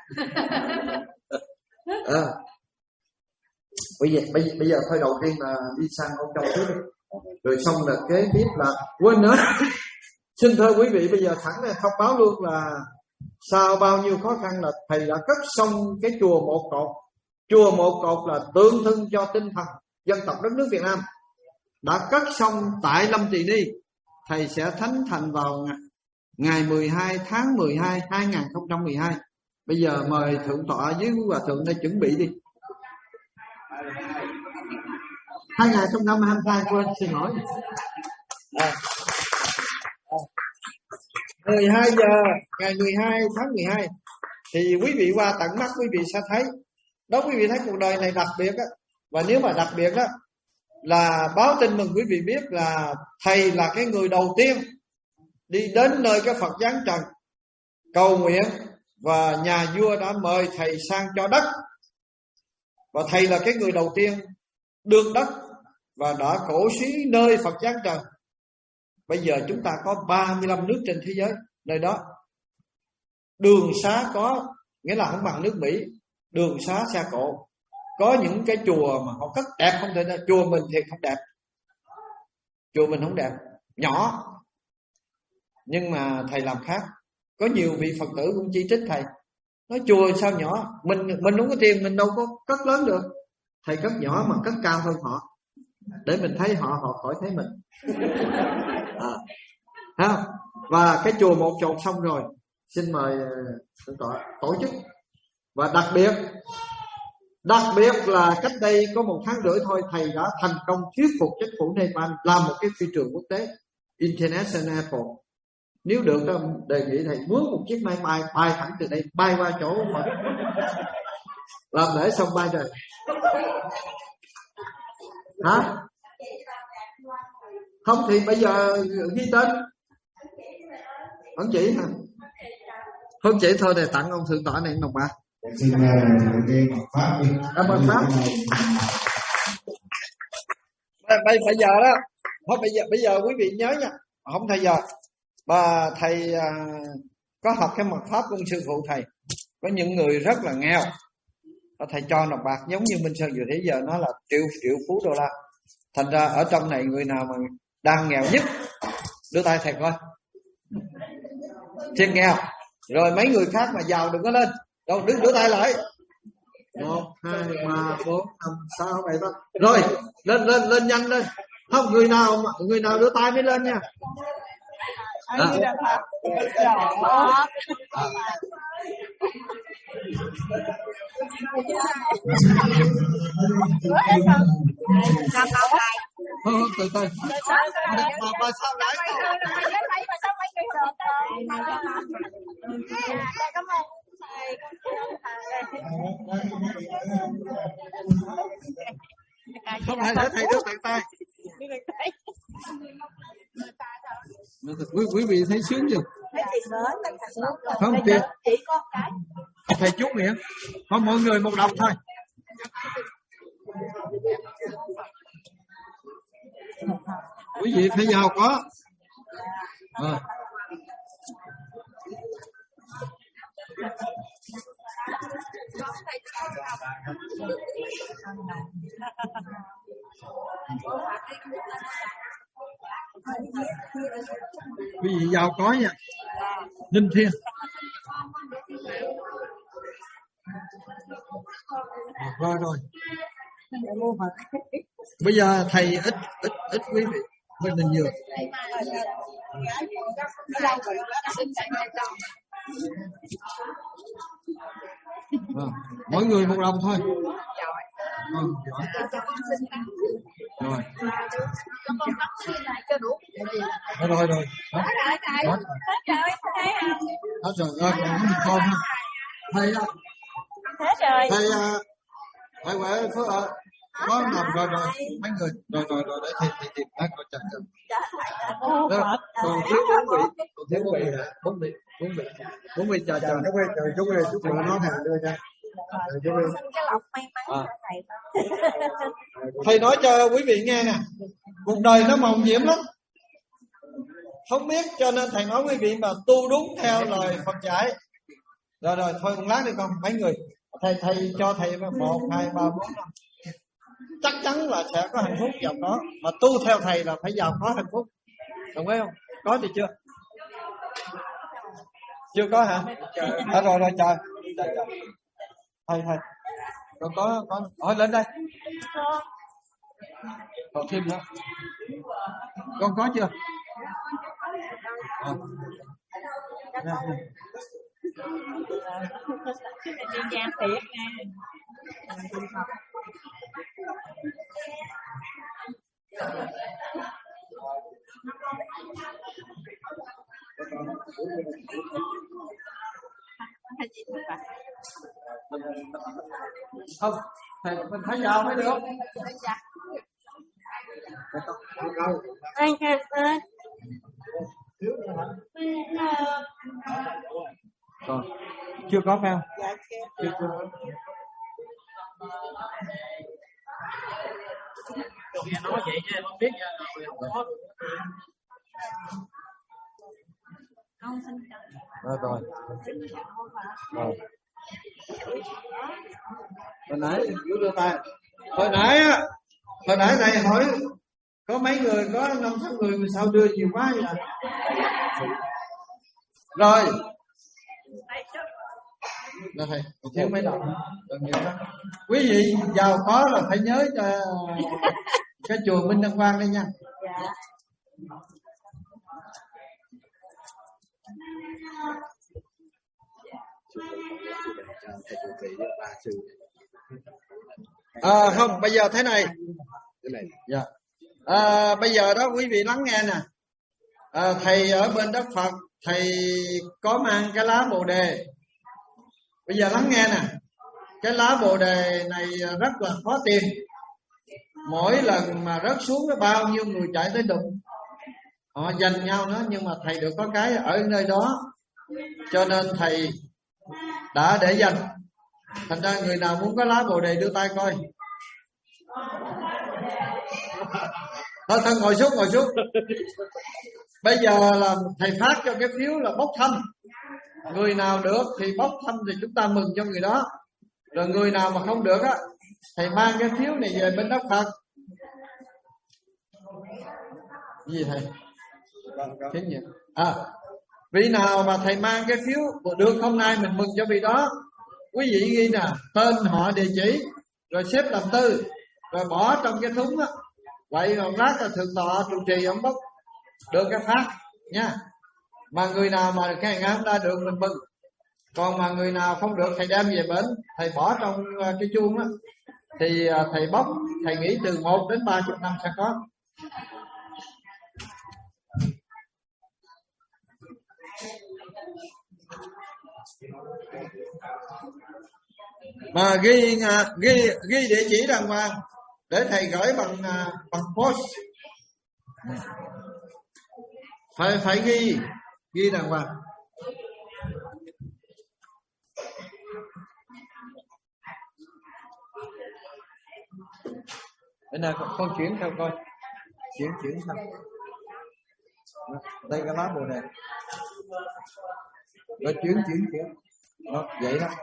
Bây giờ thôi, đầu tiên là đi sang ông Châu trước đi. Rồi xong là kế tiếp là quên nữa. Xin thưa quý vị, bây giờ thẳng này thông báo luôn là sau bao nhiêu khó khăn là thầy đã cất xong cái chùa Một Cột. Chùa Một Cột là tượng trưng cho tinh thần dân tộc đất nước Việt Nam. Đã cất xong tại Lâm Tỳ Ni. Thầy sẽ thánh thành vào ngày 12 tháng 12 2012. Bây giờ mời thượng tọa với quý hòa thượng đây chuẩn bị đi. 2022, quên, xin lỗi. 12 giờ ngày 12 tháng 12 thì quý vị qua tận mắt quý vị sẽ thấy. Đó, quý vị thấy cuộc đời này đặc biệt á. Và nếu mà đặc biệt đó là báo tin mừng quý vị biết là thầy là cái người đầu tiên đi đến nơi cái Phật giáng trần cầu nguyện, và nhà vua đã mời thầy sang cho đất. Và thầy là cái người đầu tiên được đất và đã cổ xí nơi Phật giáng trần. Bây giờ chúng ta có 35 nước trên thế giới nơi đó. Đường xá có, nghĩa là không bằng nước Mỹ. Đường xá xe cộ. Có những cái chùa mà họ cất đẹp không thể nào. Chùa mình thì không đẹp. Chùa mình không đẹp, nhỏ. Nhưng mà thầy làm khác. Có nhiều vị Phật tử cũng chỉ trích thầy, nói chùa sao nhỏ. Mình không có tiền, mình đâu có cất lớn được. Thầy cất nhỏ mà cất cao hơn họ, để mình thấy họ khỏi thấy mình. Và cái chùa Một Cột xong rồi, xin mời tổ chức. Và đặc biệt là cách đây có 1 tháng rưỡi thôi, thầy đã thành công thuyết phục chính phủ Nepal làm một cái phi trường quốc tế International Airport. Nếu được đó, đề nghị thầy mướn một chiếc máy bay thẳng từ đây bay qua chỗ mà làm lễ xong bay rồi. Hả? Không thì bây giờ ghi tên. Ông chỉ hả? Không chỉ thôi để tặng ông thượng tọa này đồng bạc. Xin cái Phật pháp đi. Phật pháp. Bây giờ đó, thôi bây giờ quý vị nhớ nha, không thời giờ. Và thầy có học cái mật pháp của sư phụ thầy. Có những người rất là nghèo, thầy cho nộp bạc giống như Minh Sơn vừa thế giờ nó là triệu phú đô la. Thành ra ở trong này người nào mà đang nghèo nhất đưa tay thầy coi, thiệt nghèo. Rồi mấy người khác mà giàu đừng có lên đâu, đứng đưa tay lại. 1, 2, 3, 4, 5, 6, 7, 8. Rồi lên nhanh lên. Không, người nào đưa tay mới lên nha. Từ từ. Bà sao lại? Không phải để thầy đưa tận tay. Quý vị thấy sướng chưa? Không kìa. Thầy chúc miệng. Không, mọi người một đọc thôi. Quý vị phải giàu có. Quý vị giàu có nha. Linh thiêng. Rồi. Bây giờ thầy ít quý vị bên đình dược. Mỗi người một đồng thôi. Rồi. cho đủ. Rồi. Hết rồi, Hết rồi, con ha. Thầy khỏe phước ạ. Có nằm rồi mấy người. Rồi để thì bác coi chặt cho. Đó, còn thiếu bốn vị chờ. Chúc nó hàng đưa cho. Thầy nói cho quý vị nghe nè, cuộc đời nó màu nhiệm lắm, không biết, cho nên thầy nói quý vị mà tu đúng theo lời Phật dạy. Rồi thôi một lát đi con, mấy người thầy cho thầy 1, 2, 3, 4, 5 chắc chắn là sẽ có hạnh phúc giàu có, mà tu theo thầy là phải giàu có hạnh phúc, đồng ý không? Có thì chưa? Chưa có hả? Rồi trời. Thầy con có hỏi lên đây. Còn thêm nữa. Con có chưa? Không, thầy mình phải vào mới được. Anh cảm ơn. Rồi, chưa có phải không? Dạ chưa. Nghe nói vậy chứ không biết Rồi. Hồi nãy đưa tay. Hồi nãy này hỏi có mấy người, có 5-6 người mà sao đưa nhiều quá vậy? Rồi. Là thầy, thiếu mấy đồng. Quý vị giàu có là phải nhớ cho cái chùa Minh Đăng Quang đây nha. Dạ. Không, bây giờ thế này. Dạ. Bây giờ đó quý vị lắng nghe nè. Thầy ở bên Đất Phật, thầy có mang cái lá Bồ đề. Bây giờ lắng nghe nè. Cái lá Bồ đề này rất là khó tìm. Mỗi lần mà rớt xuống bao nhiêu người chạy tới đụng. Họ giành nhau nữa, nhưng mà thầy được có cái ở nơi đó, cho nên thầy đã để dành. Thành ra người nào muốn có lá Bồ đề đưa tay coi. Thôi ngồi xuống. Bây giờ là thầy phát cho cái phiếu là bốc thăm. Người nào được thì bốc thăm thì chúng ta mừng cho người đó. Rồi người nào mà không được á, thầy mang cái phiếu này về bên Đất Phật. Gì thầy? Phiếu gì? Vị nào mà thầy mang cái phiếu được hôm nay mình mừng cho vị đó. Quý vị ghi nè, tên, họ, địa chỉ, rồi xếp làm tư, rồi bỏ trong cái thúng á. Vậy rồi lát là thượng tọa trụ trì ông bốc được cái phát nha. Mà người nào mà cái ngày hôm nay được mình mừng. Còn mà người nào không được thầy đem về bển, thầy bỏ trong cái chuông á, thì thầy bốc, thầy nghĩ từ 1 đến 30 năm sẽ có. Mà ghi địa chỉ đàng hoàng để thầy gửi bằng post. Phải ghi đàng hoàng. Đây nào con chuyển theo coi. Chuyển theo. Đây cái lá Bồ đề. Rồi chuyển. Đó, vậy đó.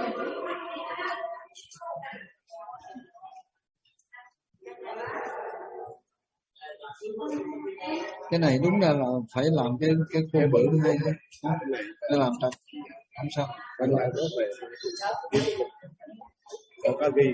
Cái này đúng là phải làm cái khô bự hay đấy. Để làm thật. Không sao. Còn lại nó về. Có ghi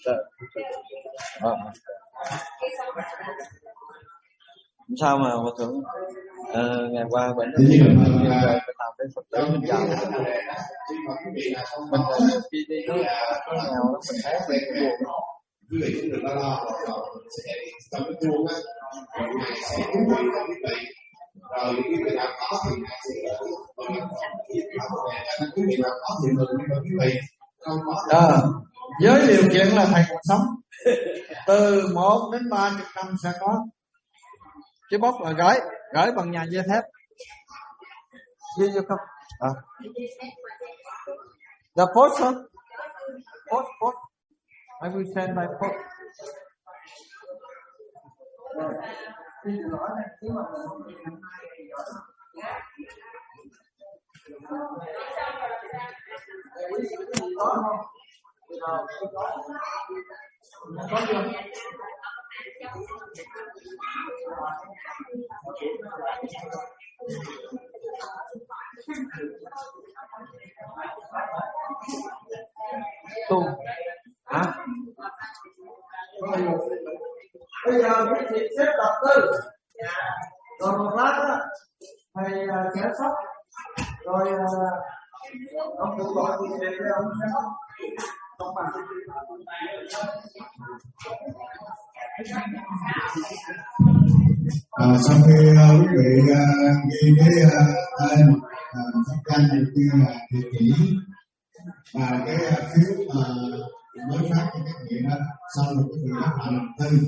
sao mà hòa thượng ngày qua bệnh phải làm cái Phật tử mình giàu mình khi đi nó nghèo nó mình thấy mình buồn quý vị cũng đừng có lo rồi sẽ trong cái chuông á, rồi ngài sẽ chuẩn bị cho quý vị, rồi quý vị nào có thì ngài sẽ gửi quý vị nào có thì mừng với quý vị, không có với điều kiện là thầy còn sống. Từ 1 đến 30 năm sẽ có. Cái bốc là gửi bằng nhà dây thép. Ghi vô không? The post, sir. Post. I will send by post. Tu hả? Bây giờ cái chuyện xếp tập tư rồi một lát á thầy sẽ sắp rồi ông tự gọi thì về ông sẽ không bằng. Sau khi quý vị ghi cái tên pháp danh đầu tiên là địa chỉ và cái phiếu mới phát cho các vị đó, sau rồi quý vị đáp lại đầu tư,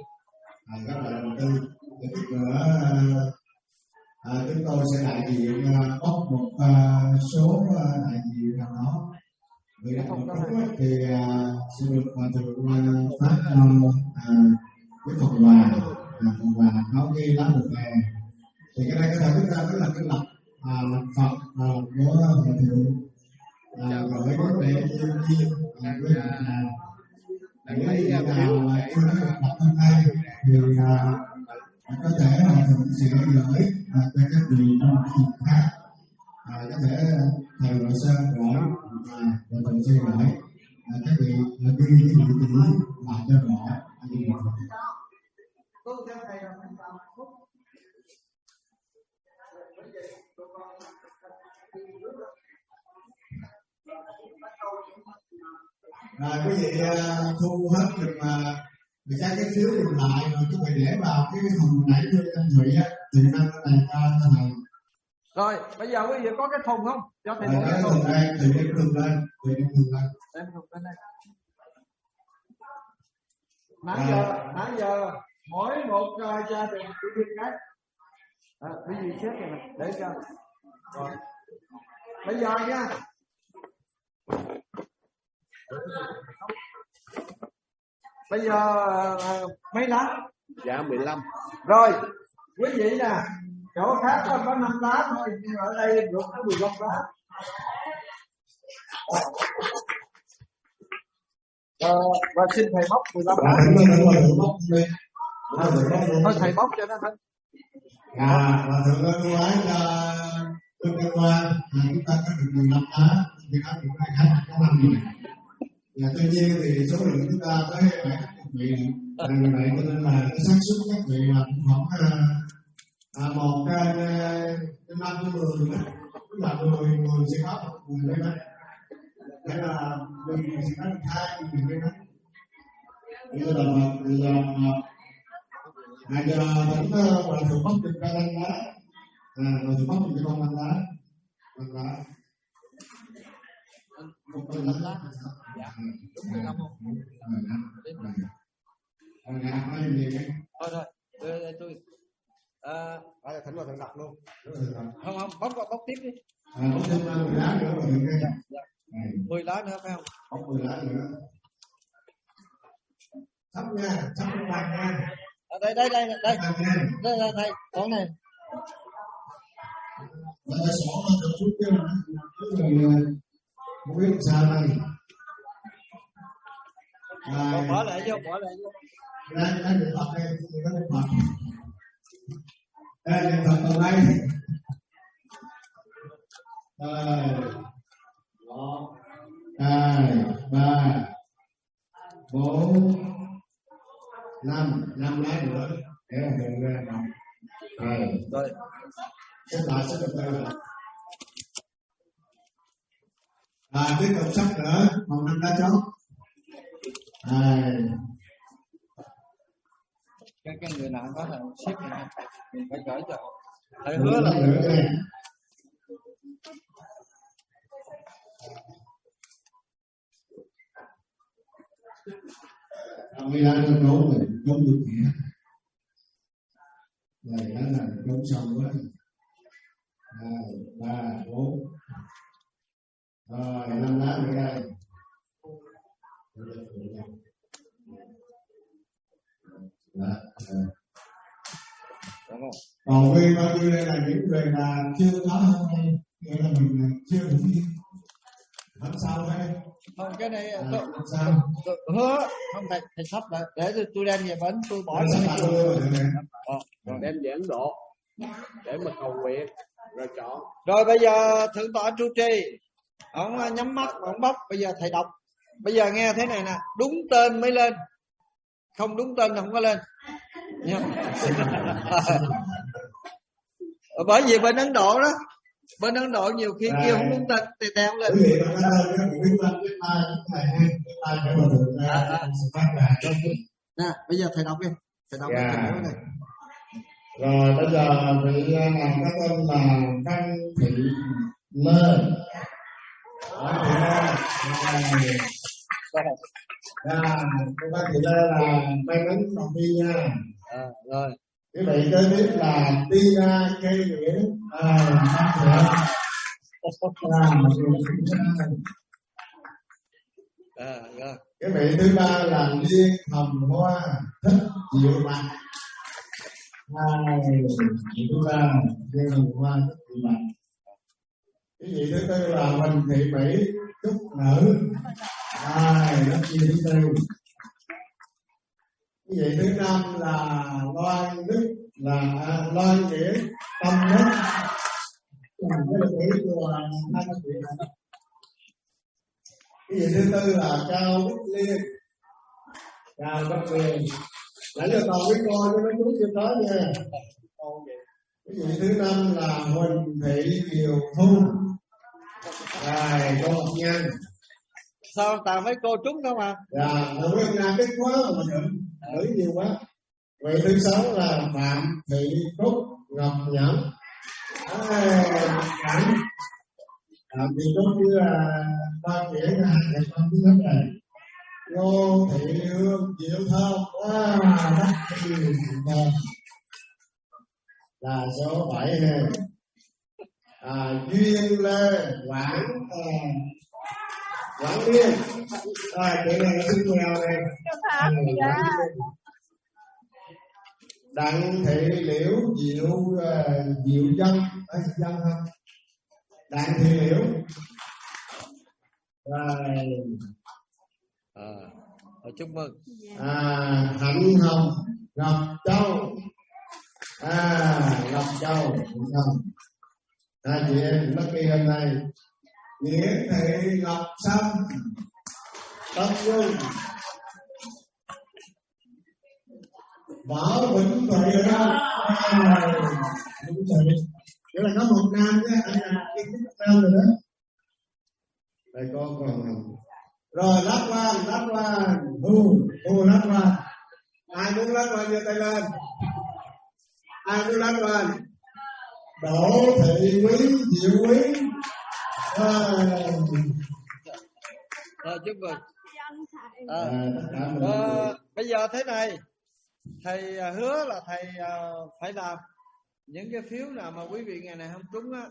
để tiếp nữa chúng tôi sẽ đại diện bóc một số đại diện nào đó. Vì đặt một chút thì sẽ được hòa thượng phát cái phần quà có ghi lá bồ đề. Thì cái này có thể biết ra đó là cái lập Phật của hòa thượng gửi để chia với nào. Để gì nào chưa có gặp mặt hôm nay thì có thể hòa thượng sẽ gửi cho các vị trong dịp khác. Có thể thầy nội sơ gửi và thầy sẽ gửi các vị ghi cái địa chỉ lại cho rõ. Rồi quý vị thu hết được mà các cái phiếu còn lại rồi các vị để vào cái thùng nãy như anh Thụy á thì năm này cho thầy. Rồi bây giờ quý vị có cái thùng không? Cho thầy cái thùng đây, thầy đem thùng lên, đem thùng lên đây. Nãy giờ mỗi một gia đình chỉ biết cái quý vị xếp này để cho. Rồi bây giờ nha, bây giờ mấy lá? Dạ 15. Rồi quý vị nè, chỗ khác có 5 lá thôi, nhưng ở đây được có 15 lá. Và xin thầy bóc 15 lá. Thôi thầy bóc cho nó thôi. Và thượng ơn nói cho Trung Căn Quan chúng ta có được 15 lá, thì có được 2 khách có 5 người. Tuy nhiên thì số lượng chúng ta tới 7 khách một vị, vì vậy cho nên là cái xác suất các vị là cũng khoảng một cái 5 đến 10 nữa, tức là 10 sẽ có một người lên đấy. Thế là mình sẽ có 2 người lên đấy. Bây giờ vẫn là thử bóc được cái lăng lá, rồi thử bóc được cái con lăng lá. Không có lăng lá. Dạ, đúng 15 không? Thôi, tôi Thỉnh vào thượng đọc luôn. Không, bóc tiếp đi. Bóc thêm 10 lá nữa mà được cái. 10 lá nữa phải không? Bóc 10 lá nữa. Sắp nha, sắp lên bàn nha. Đây, con này. Đây là sổ mà được chút kia mà. Không biết sao đây. Bỏ lại vô. Đây được Phật đây, được Phật. Đây được Phật ở đây. Đây. 1, 2, 3, 4, 5 lá nữa để mà thường ra đọc. Rồi xếp lại xếp từ từ. Tiếp tục sắp nữa còn 5 lá chót. cái người nào có là ship này mình phải gửi cho thầy hứa là Ông ra nó nấu rồi nấu được nghĩa này đó là nấu xong quá 2, 3, 4 rồi 5 lá nữa đây đó. Còn nguyên bao nhiêu đây là những người là chưa có hôm nay, nghĩa là mình chưa được đi hôm sau đây. Không, cái này sao? hứa không thầy sắp lại để tôi đem về bến tôi bỏ rồi đem về Ấn Độ để mà cầu nguyện rồi chọn. Rồi bây giờ thượng tọa trụ trì ông nhắm mắt ông bóc, bây giờ thầy đọc, bây giờ nghe thế này nè, đúng tên mới lên, không đúng tên là không có lên nha. Bởi vì bên Ấn Độ đó, bên Ấn Độ nhiều khi kêu không đúng tên thì tèo lên. Nè bây giờ thầy đọc đi, thầy đọc cái này. Rồi bây giờ vị làm cái tên là Văn Thị Lê. Cô Văn Thị Lê là may mắn đầu tiên nha. Rồi. Cái vị kế tiếp là Tina Cây Nguyễn. Rồi. Cái vị thứ ba là Liên Hồng Hoa Thích Diệu Bạch. Vị thứ ba Liên Hồng Hoa Thích Diệu Bạch. Cái vị thứ tư là Huỳnh Thị Mỹ Trúc Nữ. Rất chi thứ tư. Cái vị thứ năm là Loan Đức, là Loan Nghĩa Tâm Đức. Cái vị thứ tư là Cao Bích Liên. Cao Bích Liên. Nãy giờ toàn biết coi cho nó chú chưa có nha. Cái vị thứ năm là Huỳnh Thị Kiều Thu. Rồi, cô Ngọc Nhân. Sao toàn mấy cô trúng không à? Dạ, đúng rồi, là cái khóa mà nữ nhiều quá. Vị thứ sáu là Phạm Thị Trúc Ngọc Nhẫn. Phạm Thị Trúc như là ba nghĩa là hai con thứ nhất này. Ngô Thị Hương Diệu Thơm. Là số 7 ha. Duyên Lê Quảng Liên. Cái này là xin mèo này. Đặng Thị Liễu Diệu Dân. Dân không? Đặng Thị Liễu. Chúc mừng. Hạnh Hồng Ngọc Châu. Ngọc Châu. Hai chị em lucky hôm nay. Nghĩa Thị Ngọc Sâm. Tâm Nhung. Võ Vĩnh Thụy ở đâu? Nghĩa là có một nam chứ, anh là một nam rồi đó. Đây con còn. Rồi Lát Quan. Thu Lát Quan. Ai muốn Lát Quan giơ tay lên. Ai muốn Lát Quan? Đỗ Thị Quý, Diệu Quý. Rồi chúc mừng. Bây giờ thế này, thầy hứa là thầy phải làm những cái phiếu nào mà quý vị ngày này không trúng á,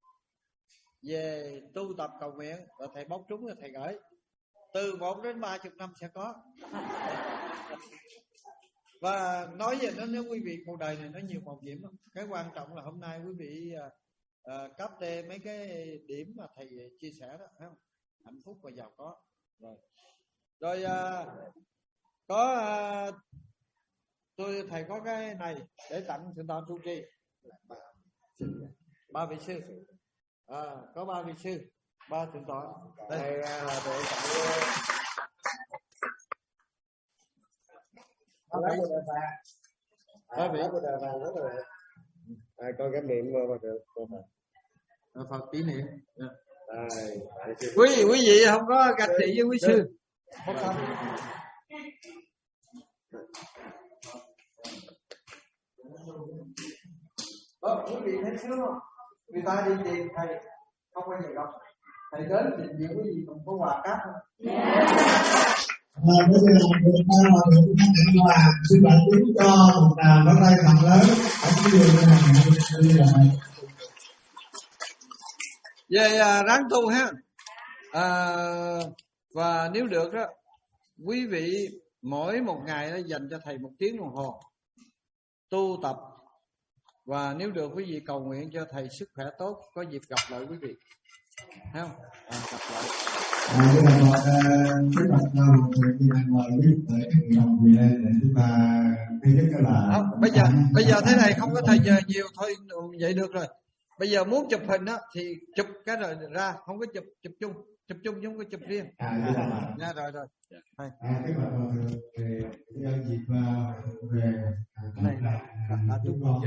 về tu tập cầu nguyện, rồi thầy bóc trúng rồi thầy gửi. Từ 1 đến 30 năm sẽ có. Và nói về nó, nếu quý vị cuộc đời này nó nhiều màu nhiệm lắm. Cái quan trọng là hôm nay quý vị cấp tê mấy cái điểm mà thầy chia sẻ đó, thấy không? Hạnh phúc và giàu có. Rồi thầy có cái này để tặng thượng tọa trụ trì. 3 vị sư. Có 3 vị sư, 3 thượng tọa. Đây là để tặng 3 vị. Coi cái niệm mà được. Phật kỷ niệm. Quý vị không có gạch thị với quý sư. Quý vị thấy sướng không? Người ta đi tìm thầy không bao giờ gặp, thầy đến trình diện quý vị còn có quà cáp không? Bây giờ chúng ta vào được những quà xin bạn tiếng cho một tràng pháo tay thật lớn ở cái đường này. Về ráng tu ha. Và nếu được đó, quý vị mỗi một ngày nó dành cho thầy 1 tiếng đồng hồ tu tập, và nếu được quý vị cầu nguyện cho thầy sức khỏe tốt, có dịp gặp lại quý vị, thấy không? Gặp lại. Cái này một cái mặt nào thì ngoài biết tới cái lòng gì lên để chúng ta thứ nhất là bây giờ thế này không có thời giờ nhiều thôi, vậy được rồi. Bây giờ muốn chụp hình á thì chụp cái rồi ra, không có chụp chung chứ không có chụp riêng. Nha, rồi. Cái mặt về nhân dịp về này là chúng con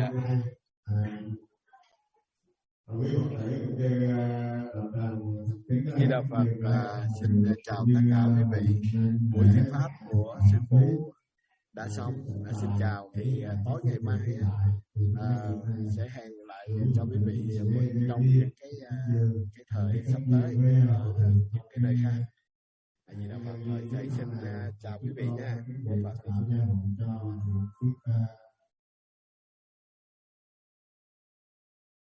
quý Phật tử cũng như Di Đà Phật. Xin chào tất cả quý vị. Buổi thuyết pháp của sư phụ đã xong. Xin chào. Thì tối ngày mai sẽ hẹn lại cho quý vị trong những cái thời sắp tới ở những cái nơi khác. Di Đà Phật. Thầy xin chào quý vị nha.